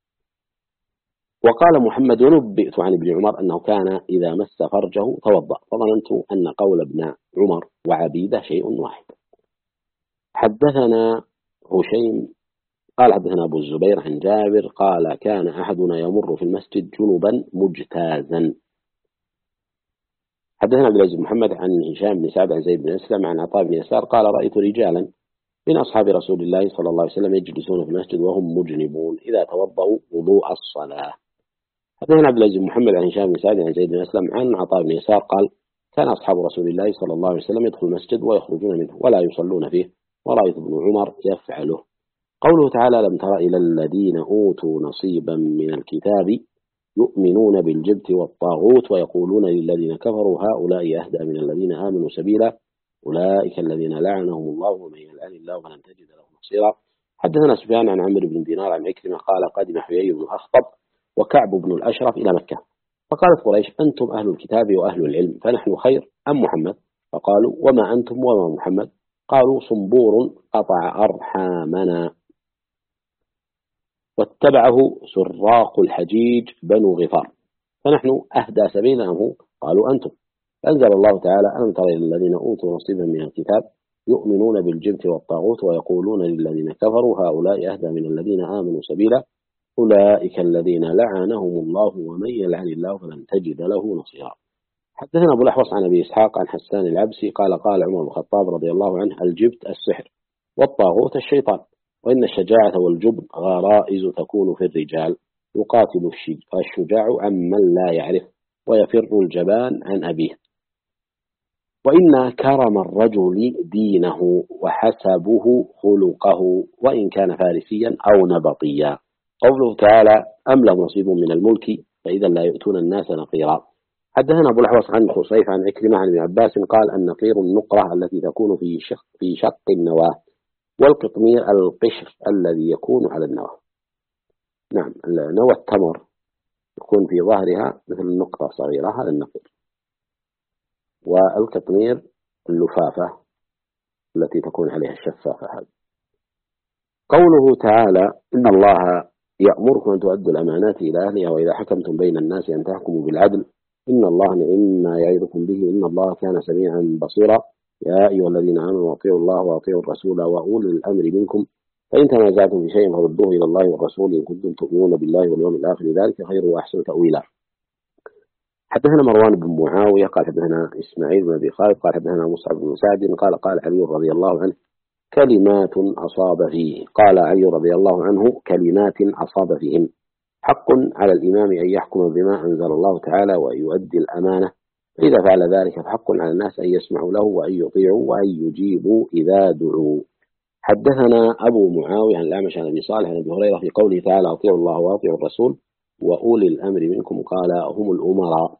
وقال محمد ونبئت عن ابن عمر أنه كان إذا مس فرجه توضأ، فظننت أن قول ابن عمر وعبيدة شيء واحد. حدثنا هشيم قال حدثنا أبو الزبير عن جابر قال كان أحدنا يمر في المسجد جنبا مجتازا. حدثنا عبد العزيز بن محمد عن هشام بن سعد عن زيد بن أسلم عن عطاء بن يسار قال رأيت رجالا من أصحاب رسول الله صلى الله عليه وسلم يجلسون في المسجد وهم مجنبون إذا توضأوا وضوء الصلاة. حدثنا عبد العزيز بن محمد عن هشام بن سعد عن زيد بن أسلم عن عطاء بن يسار قال كان أصحاب رسول الله صلى الله عليه وسلم يدخل المسجد ويخرجون منه ولا يصلون فيه، ورأيت ابن عمر يفعله. قوله تعالى لم تر إلى الذين أوتوا نصيبا من الكتاب يؤمنون بالجبت والطاغوت ويقولون للذين كفروا هؤلاء أهدى من الذين آمنوا سبيلا أولئك الذين لعنهم الله ومن يلعن الله فلن تجد له نصيرا. حدثنا سفيان عن عمرو بن دينار عن عكرمة قال قدم حيي بن أخطب وكعب بن الأشرف إلى مكة، فقالت قريش أنتم أهل الكتاب وأهل العلم فنحن خير أم محمد؟ فقالوا وما أنتم وما محمد؟ قالوا صنبور قطع أرحامنا واتبعه سراق الحجيج بنو غفار، فنحن أهدى سبيلا أم هو؟ قالوا أنتم. فأنزل الله تعالى ألم تر إلى الذين أوتوا نصيبا من الكتاب يؤمنون بالجبت والطاغوت ويقولون للذين كفروا هؤلاء أهدى من الذين آمنوا سبيلا أولئك الذين لعنهم الله ومن يلعن الله فلن تجد له نصيرا. حدثنا أبو الأحوص عن أبي إسحاق عن حسان العبسي قال قال عمر بن الخطاب رضي الله عنه الجبت السحر والطاغوت الشيطان، وإن الشجاعة والجبن غرائز تكون في الرجال يقاتل الشجاع عمن لا يعرف ويفر الجبان عن أبيه، وإن كرم الرجل دينه وحسبه خلقه وإن كان فارسيا أو نبطيا. قوله تعالى أم لهم نصيب من الملك فإذا لا يؤتون الناس نقيرا. حدثنا أبو الأحوص عن خصيف عن عكرمة عن ابن عباس قال النقير النقرة التي تكون في شق النواة، والقطمير القشر الذي يكون على النواة. نعم، نوى التمر يكون في ظهرها مثل النقطة صغيرة، هذا النقير. والقطمير اللفافة التي تكون عليها الشفافة هذه. قوله تعالى إن الله يأمركم أن تؤدوا الأمانات إلى أهلها وإذا حكمتم بين الناس أن تحكموا بالعدل إن الله نعم ما يعظكم به إن الله كان سميعا بصيرا يا أيها الذين آمنوا أطيعوا الله وأطيعوا الرسول وأولي الأمر منكم فإن تنازعتم في شيء فردوه إلى الله والرسول إن كنتم تؤمنون بالله واليوم الآخر ذلك خير وأحسن تأويلا. حدثنا مروان بن معاوية قال حدثنا إسماعيل بن أبي خالد قال حدثنا مصعب بن سعد قال علي رضي الله عنه كلمات أصاب فيه قال علي رضي الله عنه كلمات أصاب فيهم حق على الإمام أن يحكم بما أنزل الله تعالى ويؤدي الأمانة فإذا فعل ذلك فحق على الناس أن يسمعوا له وأن يطيعوا وأن يجيبوا إذا دعوا. حدثنا أبو معاوية عن الأعمش عن أبي صالح عن أبي هريرة في قوله تعالى أطيعوا الله وأطيعوا الرسول وأولي الأمر منكم قال هم الأمراء.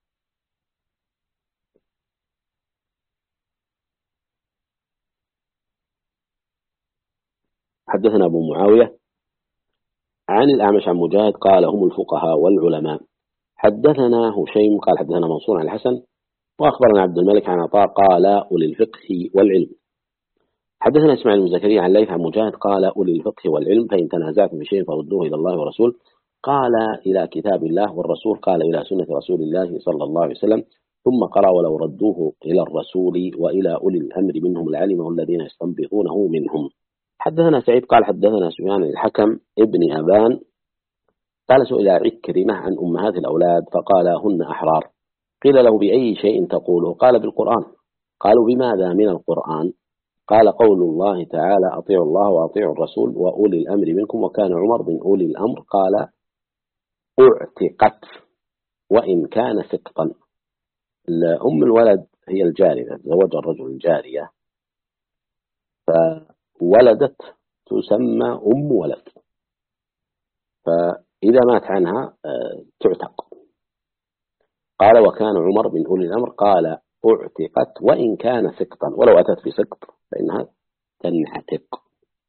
حدثنا أبو معاوية عن الأعمش عن مجاهد قال هم الفقهاء والعلماء. حدثنا هشيم قال حدثنا منصور عن الحسن وأخبرنا عبد الملك عن عطاء قال أولي الفقه والعلم. حدثنا إسماعيل بن زكريا عن ليث عن مجاهد قال أولي الفقه والعلم فإن تنازعتم في شيء فردوه إلى الله ورسول قال إلى كتاب الله والرسول قال إلى سنة رسول الله صلى الله عليه وسلم ثم قرأ ولو ردوه إلى الرسول وإلى أولي الأمر منهم لعلمه الذين يستنبطونه منهم. حدثنا سعيد قال حدثنا سفيان الحكم ابن أبان قال سئل عكرمة عن أمهات الأولاد فقال هن أحرار قيل له بأي شيء تقوله قال بالقرآن قالوا بماذا من القرآن قال قول الله تعالى أطيعوا الله وأطيعوا الرسول وأولي الأمر منكم وكان عمر من أولي الأمر قال اعتقت وإن كان سقطا. أم الولد هي الجارية زوج الرجل الجارية فولدت تسمى أم ولد فإذا مات عنها تعتق. قال وكان عمر من أولي الأمر قال اعتقت وإن كان سقطا ولو أتت في سقط فإنها تنعتق.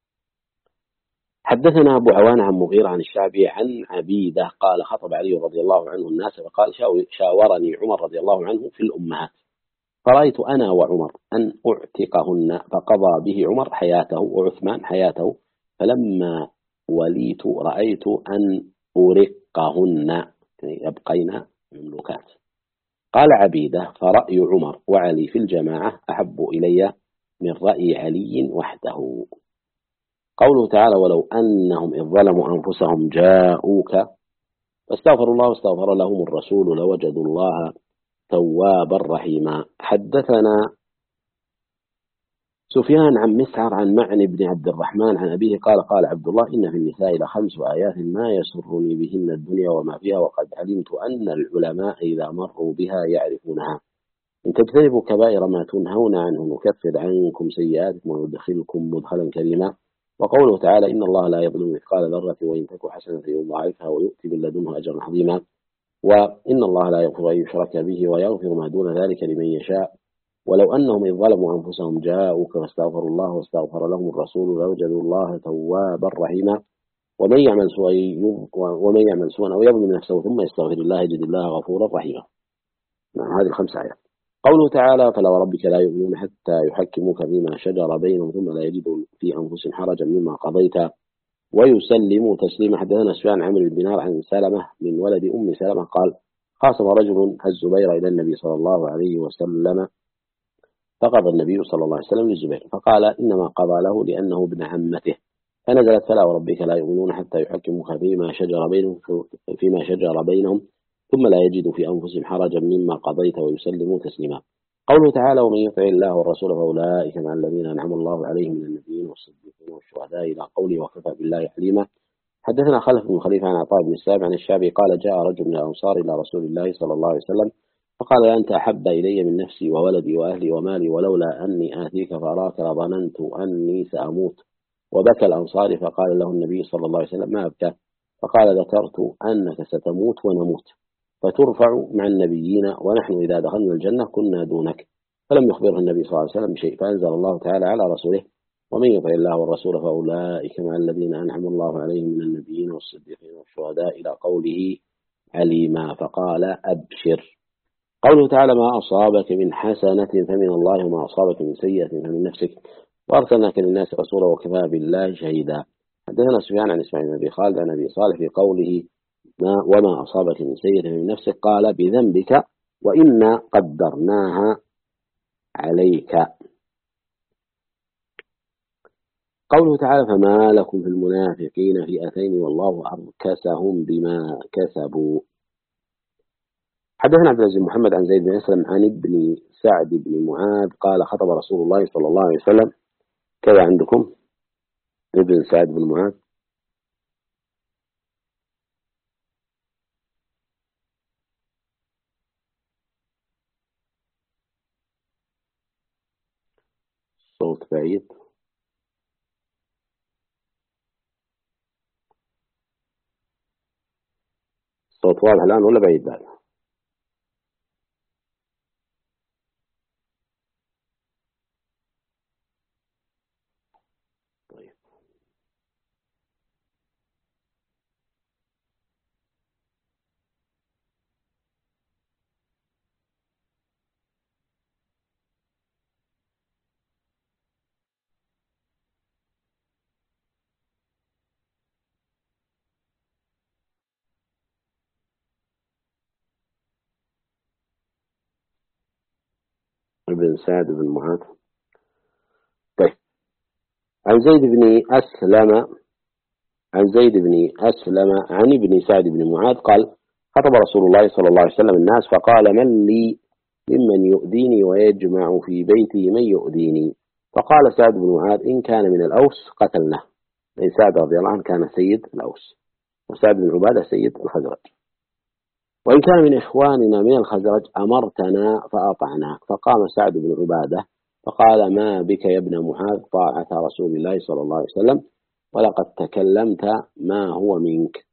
حدثنا أبو عوان عن مغيرة عن الشعبي عن عبيدة قال خطب علي رضي الله عنه الناس فقال شاورني عمر رضي الله عنه في الأمهات فرأيت أنا وعمر أن أعتقهن فقضى به عمر حياته وعثمان حياته فلما وليت رأيت أن أرقهن يعني يبقين مملوكات. قال عبيدة فرأي عمر وعلي في الجماعة أحب إلي من رأي علي وحده. قوله تعالى ولو أنهم إذ ظلموا أنفسهم جاءوك فاستغفروا الله واستغفر لهم الرسول لوجدوا الله توابا رحيما. حدثنا سفيان عن مسعر عن معن بن عبد الرحمن عن أبيه قال عبد الله إن في النساء لخمس آيات ما يسرني بهن الدنيا وما فيها وقد علمت أن العلماء إذا مروا بها يعرفونها إن تجتنبوا كبائر ما تنهون عنه نكفر عنكم سيئاتكم وندخلكم مدخلا كريما. وقوله تعالى إن الله لا يظلم مثقال ذرة وإن تك حسنة يضاعفها ويؤتي من لدنه أجرا عظيما. وإن الله لا يغفر أن يشرك به ويغفر ما دون ذلك لمن يشاء ولو أنهم إذ ظلموا أنفسهم جاءوك فاستغفروا الله واستغفر لهم الرسول لوجدوا الله توابا رحيما. ومن يعمل سوءا أو يظلم نفسه ثم يستغفر الله يجد الله غفورا رحيما. هذه الخمس آيات. قوله تعالى فلا وربك لا يؤمنون حتى يحكموك فيما شجر بينهم ثم لا يجدوا في أنفسهم حرجا مما قضيت ويسلموا تسليما. حدثنا سفيان عن عمرو بن دينار عن سلمة من ولد أم سلمة قال خاصم رجل الزبير إلى النبي صلى الله عليه وسلم فقضى النبي صلى الله عليه وسلم للزبير فقال إنما قضى له لأنه ابن عمته فنزلت فلا وربك لا يؤمنون حتى يحكموك فيما شجر بينهم ثم لا يجدوا في أنفسهم حرجا مما قضيت ويسلموا تسليما. قوله تعالى ومن يطع الله والرسول فأولئك مع الذين أنعم الله عليهم من النبيين والصديقين والشهداء إلى قوله وكفى بالله حليما. حدثنا خلف بن خليفة عن عطاء بن السائب عن الشعبي قال جاء رجل من الأنصار إلى رسول الله صلى الله عليه وسلم فقال أنت أحب إلي من نفسي وولدي وأهلي ومالي ولولا أني آتيك فأراك لظننت أني سأموت. وبكى الأنصار فقال له النبي صلى الله عليه وسلم ما أبكى فقال ذكرت أنك ستموت ونموت فترفع مع النبيين ونحن إذا دخلنا الجنة كنا دونك. فلم يخبره النبي صلى الله عليه وسلم بشيء فأنزل الله تعالى على رسوله ومن يطع الله والرسول فأولئك مع الذين أنعم الله عليهم من النبيين والصديقين والشهداء إلى قوله عليما فقال أبشر. قوله تعالى ما أصابك من حسنة فمن الله وما أصابك من سيئة فمن نفسك وأرسلناك للناس رسولا وكفى بالله شهيدا. حدثنا سفيان عن إسماعيل بن أبي خالد عن أبي صالح في قوله وما أصابك من سيئة من نفسك قال بذنبك وإنا قدرناها عليك. قوله تعالى فما لكم في المنافقين فئتين والله أركسهم بما كسبوا. حدثنا عبد العزيز بن محمد عن زيد بن أسلم عن ابن سعد بن معاذ قال خطب رسول الله صلى الله عليه وسلم. كذا عندكم ابن سعد بن معاذ؟ صوت بعيد. صوت واضح الآن ولا بعيد بعد؟ طيب. ابن سعد بن معاذ. طيب. عن زيد بن أسلم عن ابن سعد بن معاذ قال خطب رسول الله صلى الله عليه وسلم الناس فقال من لي ممن يؤذيني ويجمع في بيتي من يؤذيني. فقال سعد بن معاذ إن كان من الأوس قتلناه. أي سعد رضي الله عنه كان سيد الأوس وسعد بن عبادة سيد الخزرج. وإن كان من إخواننا من الخزرج أمرتنا فأطعنا. فقام سعد بن عبادة فقال ما بك يا ابن معاذ طاعة رسول الله صلى الله عليه وسلم ولقد تكلمت ما هو منك.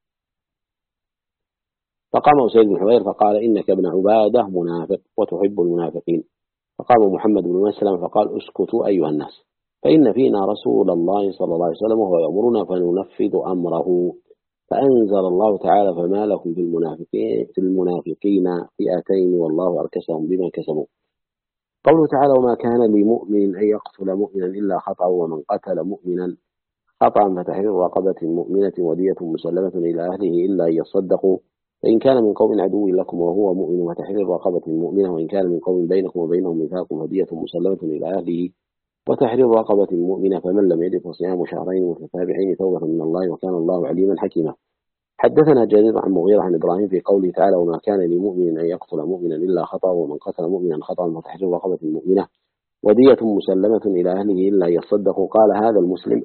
فقام أسيد بن حضير فقال إنك ابن عبادة منافق وتحب المنافقين. فقام محمد بن مسلم فقال اسكتوا أيها الناس فإن فينا رسول الله صلى الله عليه وسلم وهو يأمرنا فننفذ أمره. فأنزل الله تعالى فما لكم في المنافقين فئتين والله أركسهم بما كسبوا. قوله تعالى وما كان لمؤمن أن يقتل مؤمنا إلا خطأ ومن قتل مؤمنا خطأ فتحرير رقبة مؤمنة ودية مسلمة إلى أهله إلا أن يصدقوا فإن كان من قوم عدو لكم وهو مؤمن فتحرير رقبة مؤمنة وإن كان من قوم بينكم وبينهم ميثاق ودية مسلمة إلى أهله وتحرير رقبة مؤمنة فمن لم يجد فصيام شهرين متتابعين توبة من الله وكان الله عليما حكيما. حدثنا جرير عن مغيرة عن إبراهيم في قوله تعالى وما كان لمؤمن أن يقتل مؤمنا إلا خطأ ومن قتل مؤمنا خطأ فتحرير رقبة مؤمنة ودية مسلمة إلى أهله إلا يصدقوا. قال هذا المسلم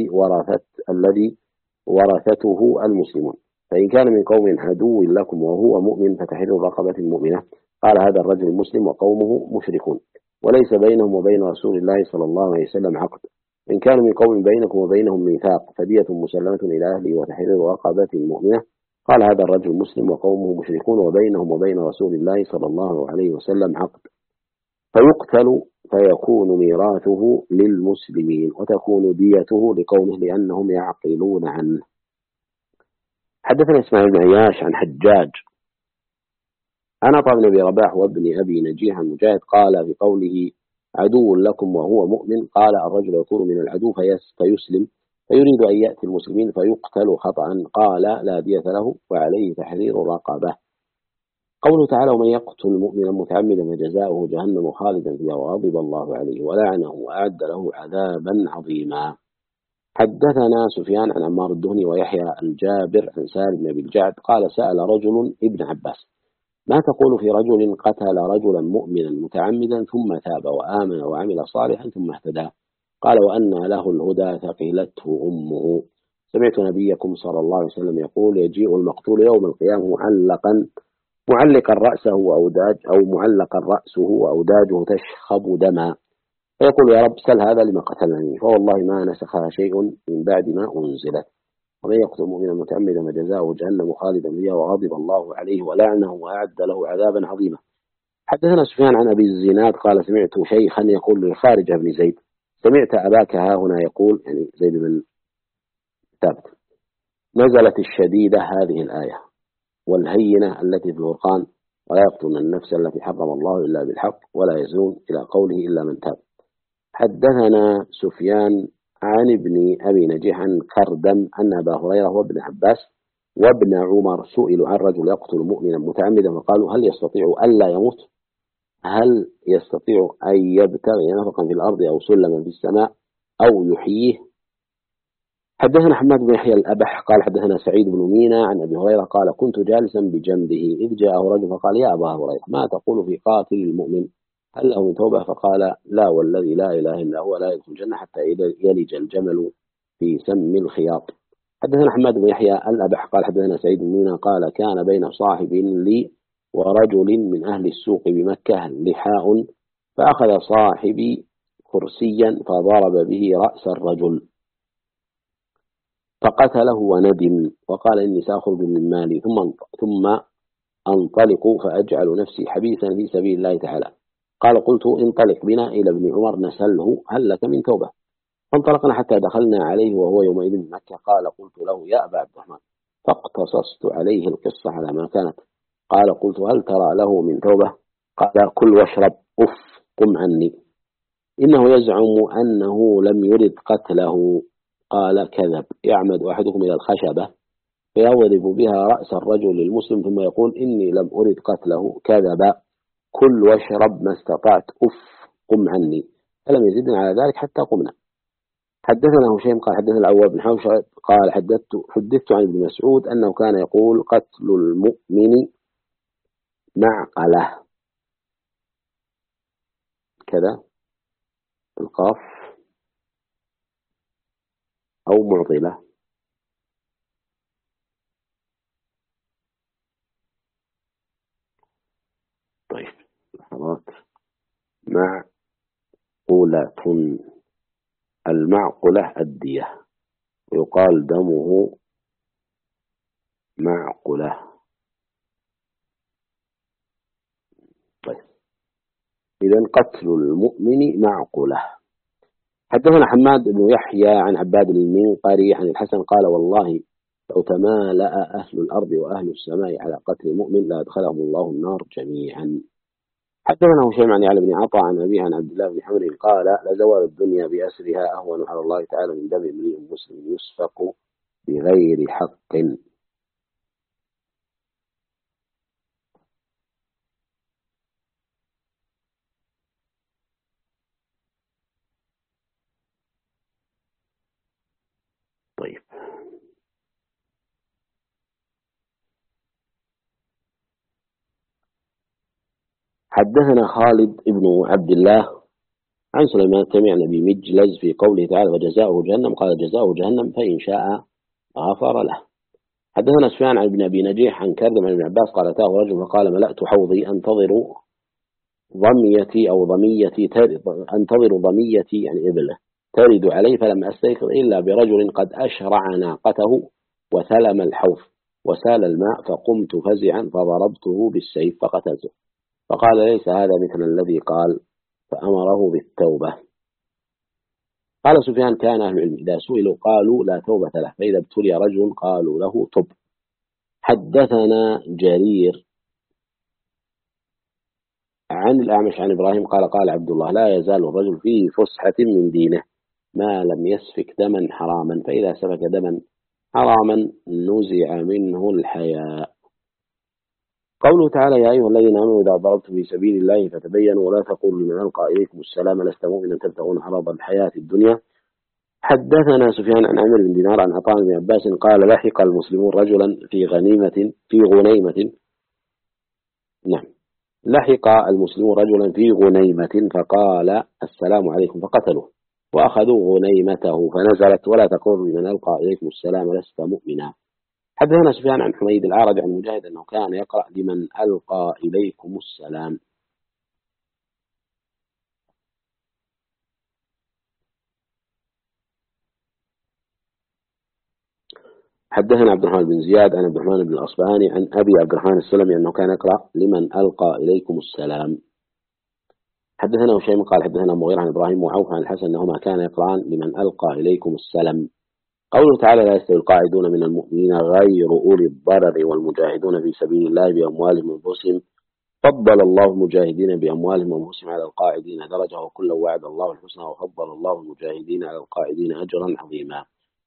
الذي ورثته المسلمون. فإن كان من قوم عدو لكم وهو مؤمن فتحرير رقبة مؤمنة. قال هذا الرجل المسلم وقومه مشركون وليس بينهم وبين رسول الله صلى الله عليه وسلم عقد. إن كان من قوم بينكم وبينهم ميثاق فدية مسلمة إلى أهله وتحرير رقبة مؤمنة. قال هذا الرجل مسلم وقومه مشركون وبينهم وبين رسول الله صلى الله عليه وسلم عقد. فيقتل فيكون ميراثه للمسلمين وتكون ديته لقومه لأنهم يعقلون عنه. حدثنا إسماعيل بن عياش عن حجاج أنا طبعا أبي رباح وابن أبي نجيح المجاهد قال في قوله عدو لكم وهو مؤمن قال الرجل يكون من العدو فيسلم فيريد أن يأتي المسلمين فيقتل خطأ قال لا دية له وعليه تحرير رقبة. قوله تعالى ومن يقتل مؤمنا متعمدا فجزاؤه جهنم خالدا فيها وغضب الله عليه ولعنه وأعد له عذابا عظيما. حدثنا سفيان عن عمار الدهني ويحيى الجابر عن سالم بن أبي الجعد قال سأل رجل ابن عباس ما تقول في رجل قتل رجلا مؤمنا متعمدا ثم تاب وآمن وعمل صالحا ثم اهتدى. قال وأن له الهدى ثقلته أمه. سمعت نبيكم صلى الله عليه وسلم يقول يجيء المقتول يوم القيامة معلقا رأسه وأوداجه تشخب دما فيقول يا رب سل هذا لما قتلني فوالله ما نسخها شيء من بعد ما أنزلت. ومن يقتل مؤمنا متعمدا فجزاؤه جهنم خالدا فيها وغضب الله عليه ولعنه وأعد له عذابا عظيما. حدثنا سفيان عن أبي الزناد قال سمعت شيخا يقول لخارج بن زيد سمعت أباك ها هنا يقول يعني زيد بن ثابت نزلت الشديدة هذه الآية والهينة التي في الفرقان ولا يقتلن النفس التي حرم الله إلا بالحق ولا يزنون إلى قوله إلا من تاب. حدثنا سفيان عن ابن أبي نجيح عن كردم أن أبا هريرة وابن عباس وابن عمر سئلوا عن رجل يقتل مؤمنا متعمدا فقالوا هل يستطيع ألا يموت؟ هل يستطيع أن يبتغي نفقا في الأرض أو سلما في السماء أو يحييه؟ حدثنا حماد بن يحيى الأبح قال حدثنا سعيد بن مينا عن أبي هريرة قال كنت جالسا بجنبه إذ جاءه رجل فقال يا أبا هريرة ما تقول في قاتل المؤمن هل له من توبة؟ فقال لا والذي لا إله إلا هو لا يدخل الجنة حتى يلج الجمل في سم الخياط. حدثنا حماد بن يحيى الأبح قال حدثنا سعيد بن مينا قال كان بين صاحب لي ورجل من أهل السوق بمكة لحاء فأخذ صاحبي كرسيا فضرب به رأس الرجل فقتله وندم وقال إني سأخرج من مالي ثم أنطلق فأجعل نفسي حبيسا في سبيل الله تعالى. قال قلت انطلق بنا إلى ابن عمر نسأله هل لك من توبة؟ فانطلقنا حتى دخلنا عليه وهو يومئذ من مكة. قال قلت له يا أبا عبد الرحمن فاقتصصت عليه القصة على ما كانت. قال قلت هل ترى له من توبة؟ قال كل واشرب قم عني إنه يزعم أنه لم يرد قتله. قال كذب يعمد أحدكم إلى الخشبة فيضرب بها رأس الرجل المسلم ثم يقول إني لم أرد قتله. كذب كل واشرب ما استطعت قم عني. فلم يزدنا على ذلك حتى قمنا. حدثنا هشيم قال حدثنا العواب بن حوشب قال حدثت عن ابن مسعود أنه كان يقول قتل المؤمن معقلة كذا القاف أو معضلة. طيب لحظات. معقولة المعقلة الدية ويقال دمه معقلة. طيب إذن قتل المؤمن معقلة. حدثنا حماد بن يحيى عن عباد المنقري عن الحسن قال والله لو تمالأ أهل الأرض وأهل السماء على قتل المؤمن لأدخلهم الله النار جميعا. حدثنا هشيم عن يعلى بن عطاء عن أبيه عن عبد الله بن حمر قال لزوال الدنيا بأسرها أهون على الله تعالى من دم امرئ مسلم يسفك بغير حق. طيب حدثنا خالد بن عبد الله عن سليمان التيمي عن أبي مجلز في قوله تعالى وجزاؤه جهنم قال جزاؤه جهنم فإن شاء غفر له. حدثنا سفيان عن ابن أبي نجيح عن كرم عن ابن عباس قال أتاه رجل فقال ملأت حوضي أنتظر ضميتي أو ضميتي أنتظر ضميتي يعني إبله ترد علي فلم أستيقظ إلا برجل قد أشرع ناقته وثلم الحوض وسال الماء فقمت فزعا فضربته بالسيف فقتلته. فقال ليس هذا مثل الذي قال فأمره بالتوبة. قال سفيان كان أهل العلم إذا سئلوا قالوا لا توبة له فإذا ابتلي رجل قالوا له تب. حدثنا جرير عن الأعمش عن إبراهيم قال قال عبد الله لا يزال الرجل في فسحة من دينه ما لم يسفك دما حراما فإذا سفك دما حراما نزع منه الحياء. قوله تعالى يا أيها الذين آمنوا إذا ضربتم في سبيل الله فتبينوا ولا تقولوا لمن ألقى إليكم السلام لست مؤمنا تبتغون عرض الحياة الدنيا. حدثنا سفيان عن عمرو بن دينار عن عطاء بن عباس قال لحق المسلمون رجلا في غنيمة نعم لحق المسلمون رجلا في غنيمة فقال السلام عليكم فقتلوه وأخذوا غنيمته فنزلت ولا تقولوا لمن ألقى إليكم السلام لست مؤمنا. حدثنا سفيان عن حميد الأعرج عن مجاهد أنه كان يقرأ لمن ألقى إليكم السلام. حدثنا عبد الرحمن بن زياد عن عبد الرحمن بن الأصبهاني عن أبي عبد الرحمن السلمي أنه كان يقرأ لمن ألقى إليكم السلام. حدثنا هشيم قال حدثنا مغيرة عن إبراهيم وعوف عن الحسن أنهما كان يقرأان لمن ألقى إليكم السلام. قوله تعالى لا يستوي القاعدون من المؤمنين غير أولي الضرر والمجاهدون في سبيل الله بأموالهم وأنفسهم فضل الله المجاهدين بأموالهم وأنفسهم على القاعدين درجة وكلا وعد الله الحسنى وفضل الله المجاهدين على القاعدين أجرا عظيما.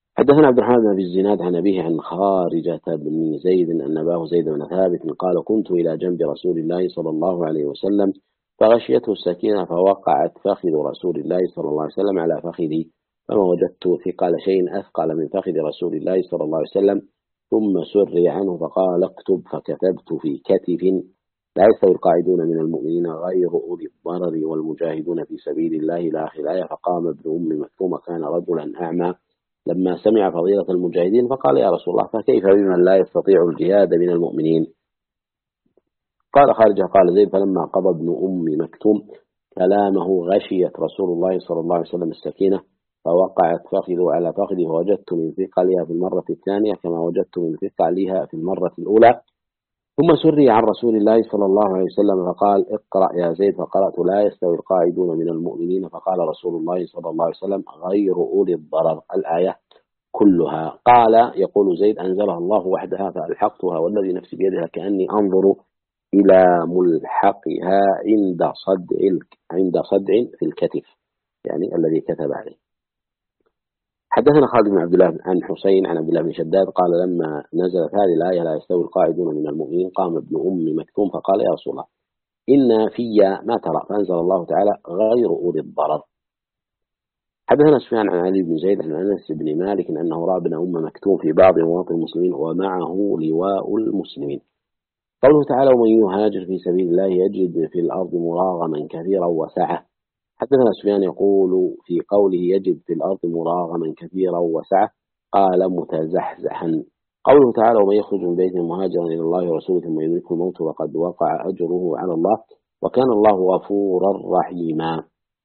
حدثنا عبد الرحمن بن أبي الزناد عن أبيه عن خارجة بن زيد أن أباه زيد بن ثابت قال كنت إلى جنب رسول الله صلى الله عليه وسلم فغشيته السكينة فوقعت فخذ رسول الله صلى الله عليه وسلم على فخذي فما وجدت ثقل شيء أثقل من فخذ رسول الله صلى الله عليه وسلم ثم سري عنه فقال اكتب فكتبت في كتف لا يستوي القاعدون من المؤمنين غير أولي الضرر والمجاهدون في سبيل الله إلى آخر الآية فقام ابن أم مكتوم كان رجلا أعمى لما سمع فضيلة المجاهدين فقال يا رسول الله فكيف بمن لا يستطيع الجهاد من المؤمنين؟ قال خارجة قال زيد فلما قضى ابن أم مكتوم كلامه غشيت رسول الله صلى الله عليه وسلم السكينة فوقعت فخذه على فخذه ووجدت من ثقلها في المرة الثانية كما وجدت من ثقلها في المرة الأولى ثم سري عن رسول الله صلى الله عليه وسلم فقال اقرأ يا زيد فقرأت لا يستوي القاعدون من المؤمنين فقال رسول الله صلى الله عليه وسلم غير أولي الضرر الآية كلها. قال يقول زيد أنزلها الله وحدها فألحقتها والذي نفسي بيدها كأني أنظر إلى ملحقها عند صدع في الكتف يعني الذي كتب عليه. حدثنا خالد بن عبد الله عن حسين عن عبد الله بن شداد قال لما نزلت هذه الآية لا يستوي القاعدون من المؤمنين قام ابن أم مكتوم فقال يا رسول الله إن في ما ترى فأنزل الله تعالى غير أولي الضرر. حدثنا سفيان عن علي بن زيد عن أنس بن مالك أنه رأى ابن أم مكتوم في بعض مواطن المسلمين ومعه لواء المسلمين. قوله تعالى ومن يهاجر في سبيل الله يجد في الأرض مراغما كثيرا وسعة. حدثنا سفيان يقول في قوله يجد في الأرض مراغما كثيرا وسعة قال متزحزحا. قوله تعالى ومن يخرج من بيته مهاجرا إلى الله ورسوله ثم يدركه الموت وقد وقع أجره على الله وكان الله غفورا رحيما.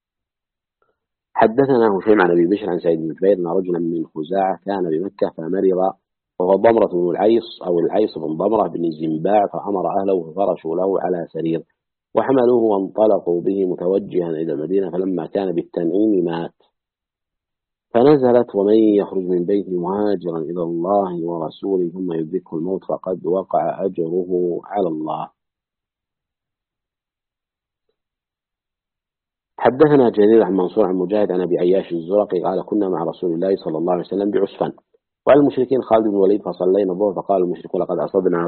حدثنا هشيم عن أبي بشر عن سعيد بن جبير أن رجلا من خزاعة كان بمكة فمرض وهو ضمرة بن العيص أو العيص بن ضمرة بن الزنباع فأمر أهله ففرشوا له على سرير وحملوه وانطلقوا به متوجها إلى المدينة فلما كان بالتنعيم مات فنزلت ومن يخرج من بيته مهاجرا إلى الله ورسوله ثم يدركه الموت فقد وقع أجره على الله. حدثنا جرير عن منصور عن مجاهد عن أبي عياش الزرقي قال كنا مع رسول الله صلى الله عليه وسلم بعسفان وعلى المشركين خالد بن الوليد فصلينا الظهر فقال المشركون لقد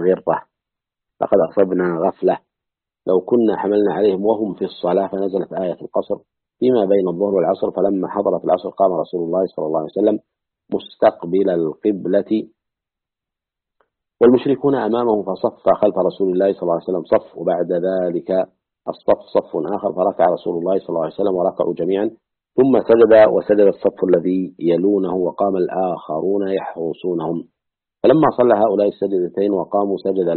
أصبنا غفلة لو كنا حملنا عليهم وهم في الصلاة فنزلت آية القصر فيما بين الظهر والعصر فلما حضرت العصر قام رسول الله صلى الله عليه وسلم مستقبل القبلة والمشركون أمامه فصف خلف رسول الله صلى الله عليه وسلم صف وبعد ذلك الصف صف آخر فركع رسول الله صلى الله عليه وسلم وركعوا جميعا ثم سجد وسجد الصف الذي يلونه وقام الآخرون يحرسونهم فلما صلى هؤلاء السجدتين وقاموا سجد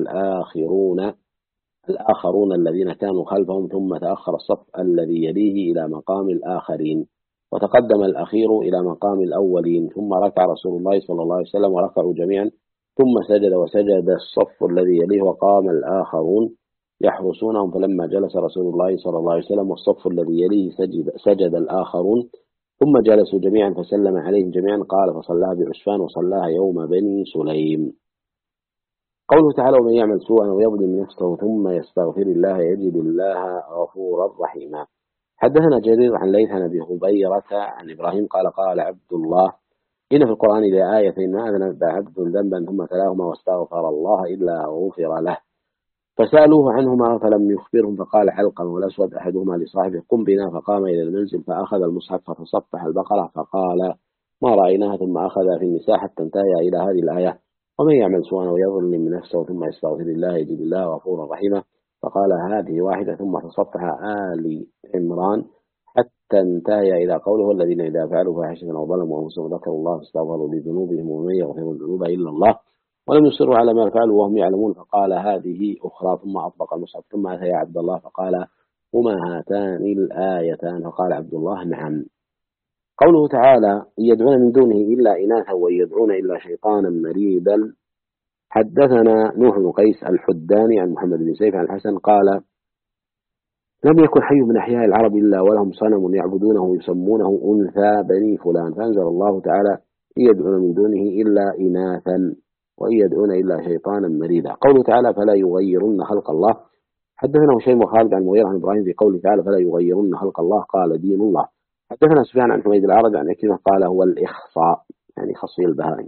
الآخرون الذين كانوا خلفهم ثم تأخر الصف الذي يليه إلى مقام الآخرين وتقدم الأخير إلى مقام الأولين ثم ركع رسول الله صلى الله عليه وسلم وركعوا جميعا ثم سجد وسجد الصف الذي يليه وقام الآخرون يحرسونهم فلما جلس رسول الله صلى الله عليه وسلم والصف الذي يليه سجد الآخرون ثم جلسوا جميعا فسلم عليهم جميعا قال فصلاها بعسفان وصلاها يوم بني سليم. قوله تعالى ومن يعمل سوءا ويظلم نفسه ثم يستغفر الله يجد الله غفورا رحيما. حدثنا جرير عن ليث عن أبي هبيرة عن إبراهيم قال عبد الله إن في القرآن لآيتين ما أذنب عبد ذنبا ثم تلاهما واستغفر الله إلا غفر له فسألوه عنهما فلم يخبرهم فقال علقمة والأسود أحدهما لصاحبه قم بنا فقام إلى المنزل فأخذ المصحف فتصفح البقرة فقال ما رأيناها ثم أخذ في النساء حتى انتهى إلى هذه الآية ومن يعمل سوءا ويظلم نفسه ثم يستغفر الله يجد الله غفورا رحيما فقال هذه واحدة ثم تصفح آل عمران حتى انتهى إلى قوله الذين إذا فعلوا فاحشة أو ظلموا أنفسهم ذكروا الله فاستغفروا لذنوبهم ومن يغفر الذنوب إلا الله ولم يصروا على ما فعلوا وهم يعلمون فقال هذه أخرى ثم أطبق المصحف ثم أتى يا عبد الله فقال هما هاتان الآيتان فقال عبد الله نعم. قوله تعالى يدعون من دونه إلا إناثا ويدعون إلا شيطانا مريدا. حدثنا نوح بن قيس الحداني عن محمد بن سيف عن الحسن قال لم يكن حي من أحياء العرب إلا ولهم صنم يعبدونه يسمونه أنثى بني فلان فأنزل الله تعالى يدعون من دونه إلا إناثا وإن يدعون إلا شيطانا مريدا. قوله تعالى فلا يغيرن خلق الله. حدثنا هشيم وخالد عن مغيرة عن إبراهيم في قوله تعالى فلا يغيرن خلق الله قال دين الله. حدثنا سفيان عن حميد العرج عن أكرمة قال هو الإخصاء يعني خصي البهائم.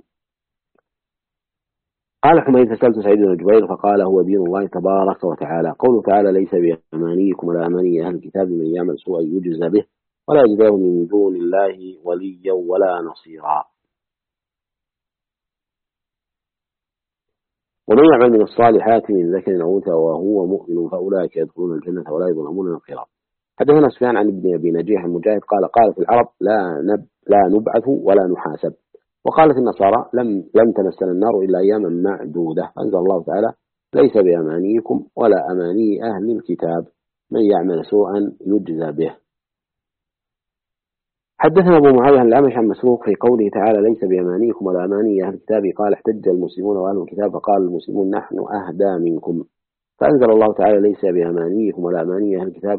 قال حميد فسألت سعيد بن جبير فقال هو دين الله تبارك وتعالى. قوله تعالى ليس بأمانيكم ولا أماني أهل الكتاب من يعمل سوءا يجزى به ولا يجزاه من دون الله وليا ولا نصيرا. ومن يعمل من الصالحات من ذكر أو أنثى وهو مؤمن فأولئك يدخلون الجنة ولا يظلمون نقيرا. حدثنا سفيان عن ابن أبي نجيح المجاهد قالت العرب لا نبعث ولا نحاسب. وقالت النصارى لم تمسنا النار إلا أياما معدودة. فأنزل الله تعالى ليس بأمانيكم ولا أماني أهل الكتاب من يعمل سوءا يجزى به. حدثنا أبو معاوية عن الأعمش عن مسروق في قوله تعالى ليس بأمانيكم ولا أماني أهل الكتاب قال احتج المسلمون وأهل الكتاب فقال المسلمون نحن أهدى منكم. فأنزل الله تعالى ليس بأمانيكم ولا أماني أهل الكتاب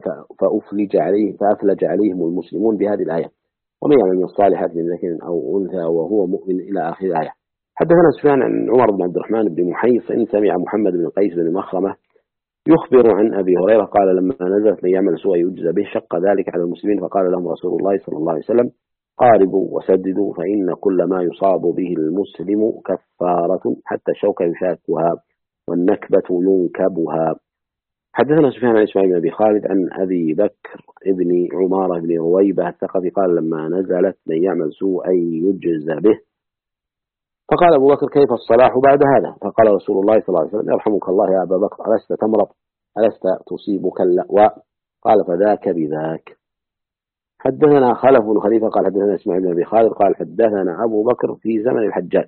فأفلج عليهم المسلمون بهذه الآية ومن يعمل من الصالحات من ذكر أو أنثى وهو مؤمن إلى آخر الآية. حدثنا سفيان عن عمر بن عبد الرحمن بن محيص إن سمع محمد بن قيس بن مخرمة يخبر عن أبي هريرة قال لما نزلت من يعمل سوء يجزى به شق ذلك على المسلمين فقال لهم رسول الله صلى الله عليه وسلم قاربوا وسددوا فإن كل ما يصاب به المسلم كفارة حتى الشوكة يشاكها والنكبة ينكبها. حدثنا سفيان عن إسماعيل بن أبي خالد عن أبي بكر ابن عمارة بن رويبة الثقفي قال لما نزلت من يعمل سوء يجزى به فقال أبو بكر كيف الصلاح بعد هذا؟ فقال رسول الله صلى الله عليه وسلم يرحمك الله يا أبا بكر ألست تمرض ألست تصيبك اللأواء؟ قال فذاك بذاك. حدثنا خلف بن خليفة قال حدثنا إسماعيل بن أبي خالد قال حدثنا أبو بكر في زمن الحجاج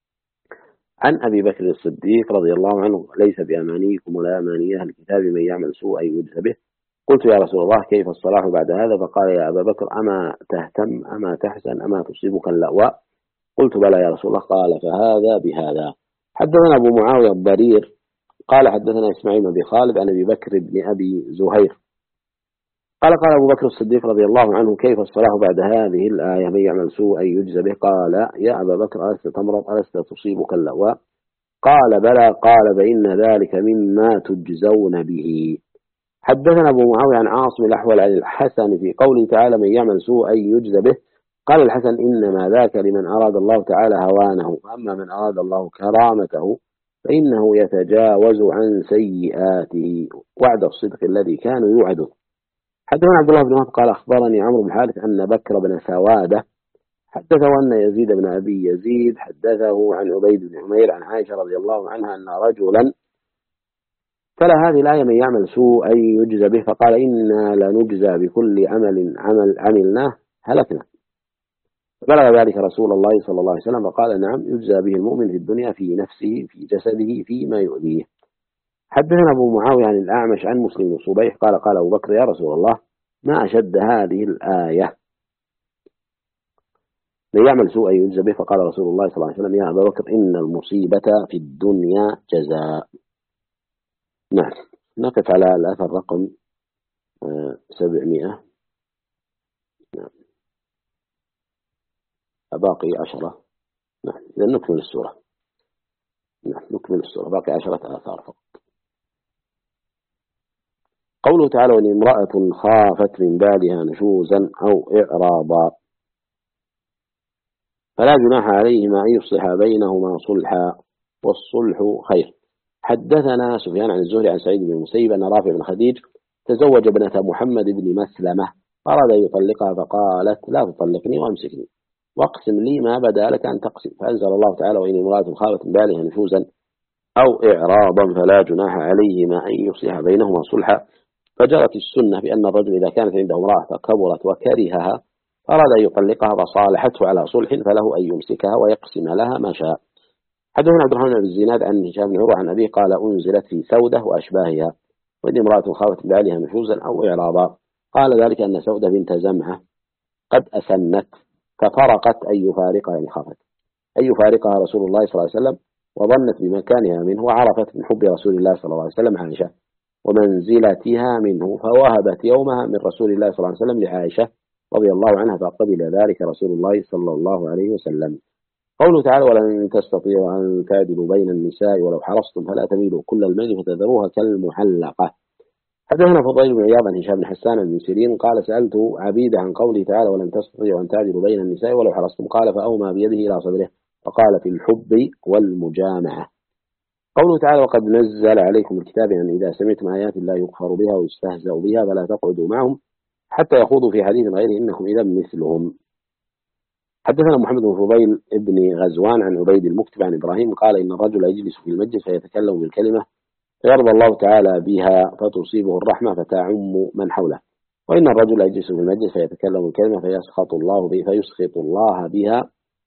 عن أبي بكر الصديق رضي الله عنه ليس بأمانيكم ولا أماني أهل الكتاب من يعمل سوء يجزى به. قلت يا رسول الله كيف الصلاح بعد هذا؟ فقال يا أبا بكر أما تهتم أما تحزن أما تصيبك اللأواء؟ قلت بلى يا رسول الله. قال فهذا بهذا. حدثنا أبو معاوية الضرير قال حدثنا إسماعيل بن أبي خالد عن أبي بكر بن أبي زهير قال أبو بكر الصديق رضي الله عنه كيف الصلاح بعد هذه الآية من يعمل سوء يجزى به؟ قال يا أبا بكر ألست تمرض ألست تصيبك اللأواء؟ قال بلى. قال فإن ذلك مما تجزون به. حدثنا أبو معاوية عن عاصم الأحول عن الحسن في قوله تعالى من يعمل سوء يجزى به قال الحسن إنما ذاك لمن أراد الله تعالى هوانه أما من أراد الله كرامته فإنه يتجاوز عن سيئاته وعد الصدق الذي كانوا يوعدون. حدثنا عبد الله بن وهب قال أخبرني عمرو بن الحارث أن بكر بن سوادة حدثه أن يزيد بن أبي يزيد حدثه عن عبيد بن عمير عن عائشة رضي الله عنها أن رجلا تلا هذه الآية من يعمل سوء يجزى به فقال إنا لنجزى بكل عمل عملناه هلكنا. فبلغ ذلك رسول الله صلى الله عليه وسلم فقال نعم يجزى به المؤمن في الدنيا في نفسه في جسده فيما يؤذيه. حدثنا أبو معاوية عن الأعمش عن مسلم بن صبيح قال أبو بكر يا رسول الله ما أشد هذه الآية من يعمل سوء يجزى به؟ فقال رسول الله صلى الله عليه وسلم يا أبا بكر إن المصيبة في الدنيا جزاء. نعم نقف على الأثر رقم 700. نعم باقي 10. نعم إذا نكمل السورة. نعم نكمل السورة باقي 10 آثار فقط. قوله تعالى وإن امرأة خافت من بالها نشوزا أو إعراضا فلا جناح عليهما أن يصلح بينهما صلحا والصلح خير. حدثنا سفيان عن الزهري عن سعيد بن المسيب أن رافع بن خديج تزوج ابنة محمد بن مسلمة أراد أن يطلقها فقالت لا تطلقني وامسكني واقسم لي ما بدا لك أن تقسم. فأنزل الله تعالى وإن امرأة خافت من بالها نشوزا أو إعراضا فلا جناح عليهما أن يصلح بينهما صلحا. فجرت السنة بأن الرجل إذا كانت عنده امرأة فكبرت وكرهها أراد أن يطلقها فصالحته على صلح فله أن يمسكها ويقسم لها ما شاء. حدثنا عبد الرحمن بن الزناد عن هشام بن عروة عن أبيه قال أنزلت في سودة وأشباهها وإن امرأة خافت بعلها نشوزا أو إعراضا. قال ذلك أن سودة بنت زمعة قد أسنت ففرقت أن يفارقها يعني خافت أن يفارقها رسول الله صلى الله عليه وسلم وظنت بمكانها منه وعرفت من حب رسول الله صلى الله عليه وسلم عائشة ومنزلتها منه فوهبت يومها من رسول الله صلى الله عليه وسلم لعائشة رضي الله عنها فقبل ذلك رسول الله صلى الله عليه وسلم. قوله تعالى ولن تستطيعوا أن تعدلوا بين النساء ولو حرصتم فلا تميلوا كل الميل فتذروها كالمحلقة. حدثنا فضيل بن عياض عن هشام بن حسان بن سيرين قال سألت عبيدة عن قوله تعالى ولن تستطيعوا أن تعدلوا بين النساء ولو حرصتم قال فأومى بيده إلى صدره فقال في الحب والمجامعة. قوله تعالى وقد نزل عليكم الكتاب أن إذا سمعتم آيات الله يكفر بها ويستهزأ بها فلا تقعدوا معهم حتى يخوضوا في حديث غيره إنكم إذا مثلهم. حدثنا محمد بن فضيل ابن غزوان عن عبيد المكتب عن إبراهيم قال إن الرجل يجلس في المسجد فيتكلم بالكلمة فيرضى الله تعالى بها فتصيبه الرحمة فتعم من حوله، وإن الرجل يجلس في المسجد فيتكلم بالكلمة فيسخط الله بها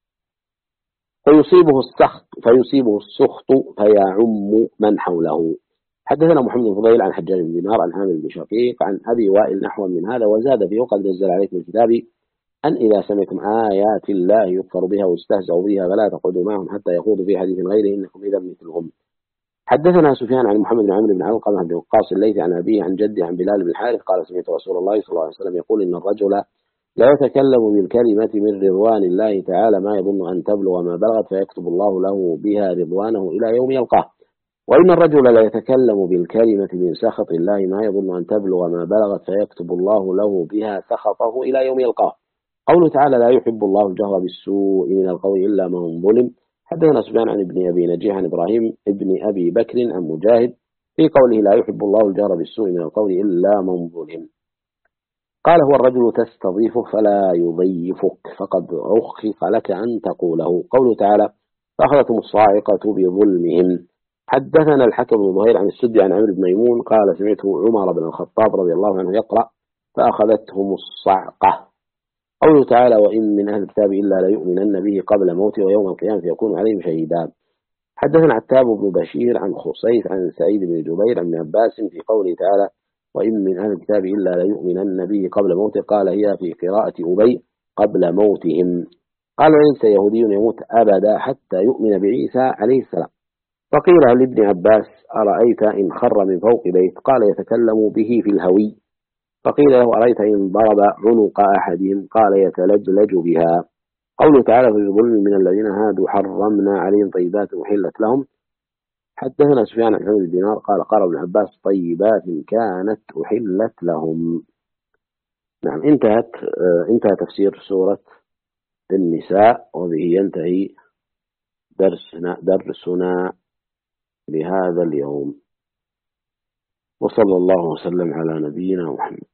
فيصيبه السخط فيعم من حوله. حدثنا محمد بن فضيل عن حجاج بن دينار عن عامر بن شقيق عن أبي وائل نحو من هذا وزاد فيه وقد نزل عليكم الكتاب أن إذا سمعتم آيات الله يكفر بها واستهزأوا بها فلا تقعدوا معهم حتى يخوضوا في حديث غيره إنكم إذا مثلهم. حدثنا سفيان عن محمد بن عمرو بن علقمة بن وقاص الليثي عن أبيه عن جده عن بلال بن الحارث قال سمعت رسول الله صلى الله عليه وسلم يقول إن الرجل لا يتكلم بالكلمة من رضوان الله تعالى ما يظن أن تبلغ ما بلغت فيكتب الله له بها رضوانه إلى يوم يلقاه، وإن الرجل لا يتكلم بالكلمة من سخط الله ما يظن أن تبلغ ما بلغت فيكتب الله له بها سخطه إلى يوم يلقاه. قوله تعالى لا يحب الله الجهر بالسوء من القول إلا من ظلم. حدثنا سفيان عن ابن أبي نجيح عن إبراهيم ابن أبي بكر عن مجاهد في قوله لا يحب الله الجهر بالسوء من القول إلا من ظلم. قال هو الرجل تستضيفه فلا يضيفك فقد رخص لك أن تقوله. قوله تعالى فأخذتهم الصاعقة بظلمهم. حدثنا الحكم بن ظهير عن السدي عن عمرو بن ميمون قال سمعته عمر بن الخطاب رضي الله عنه يقرأ فأخذتهم الصعقة. قوله تعالى وإن من أهل الكتاب إلا ليؤمنن به قبل موته ويوم القيامة فيكون عليهم شهيدا. حدثنا عتاب بن بشير عن خصيف عن سعيد بن جبير عن ابن عباس في قوله تعالى وإن من أهل الكتاب إلا ليؤمنن به قبل موته قال هي في قراءة أبي قبل موتهم. قال ليس يهودي يموت أبدا حتى يؤمن بعيسى عليه السلام. فقيل لابن عباس أرأيت إن خر من فوق بيت قال يتكلم به في الهوي. فقيل له أرأيت إن ضرب عنق أحدهم قال يتلجلج بها. قوله تعالى في ظلم من الذين هادوا حرمنا عليهم طيبات أحلت لهم. حدثنا سفيان عن عمرو بن دينار قال ابن عباس طيبات كانت أحلت لهم. نعم انتهى تفسير سورة النساء وبه ينتهي درسنا لهذا اليوم وصلى الله وسلم على نبينا محمد.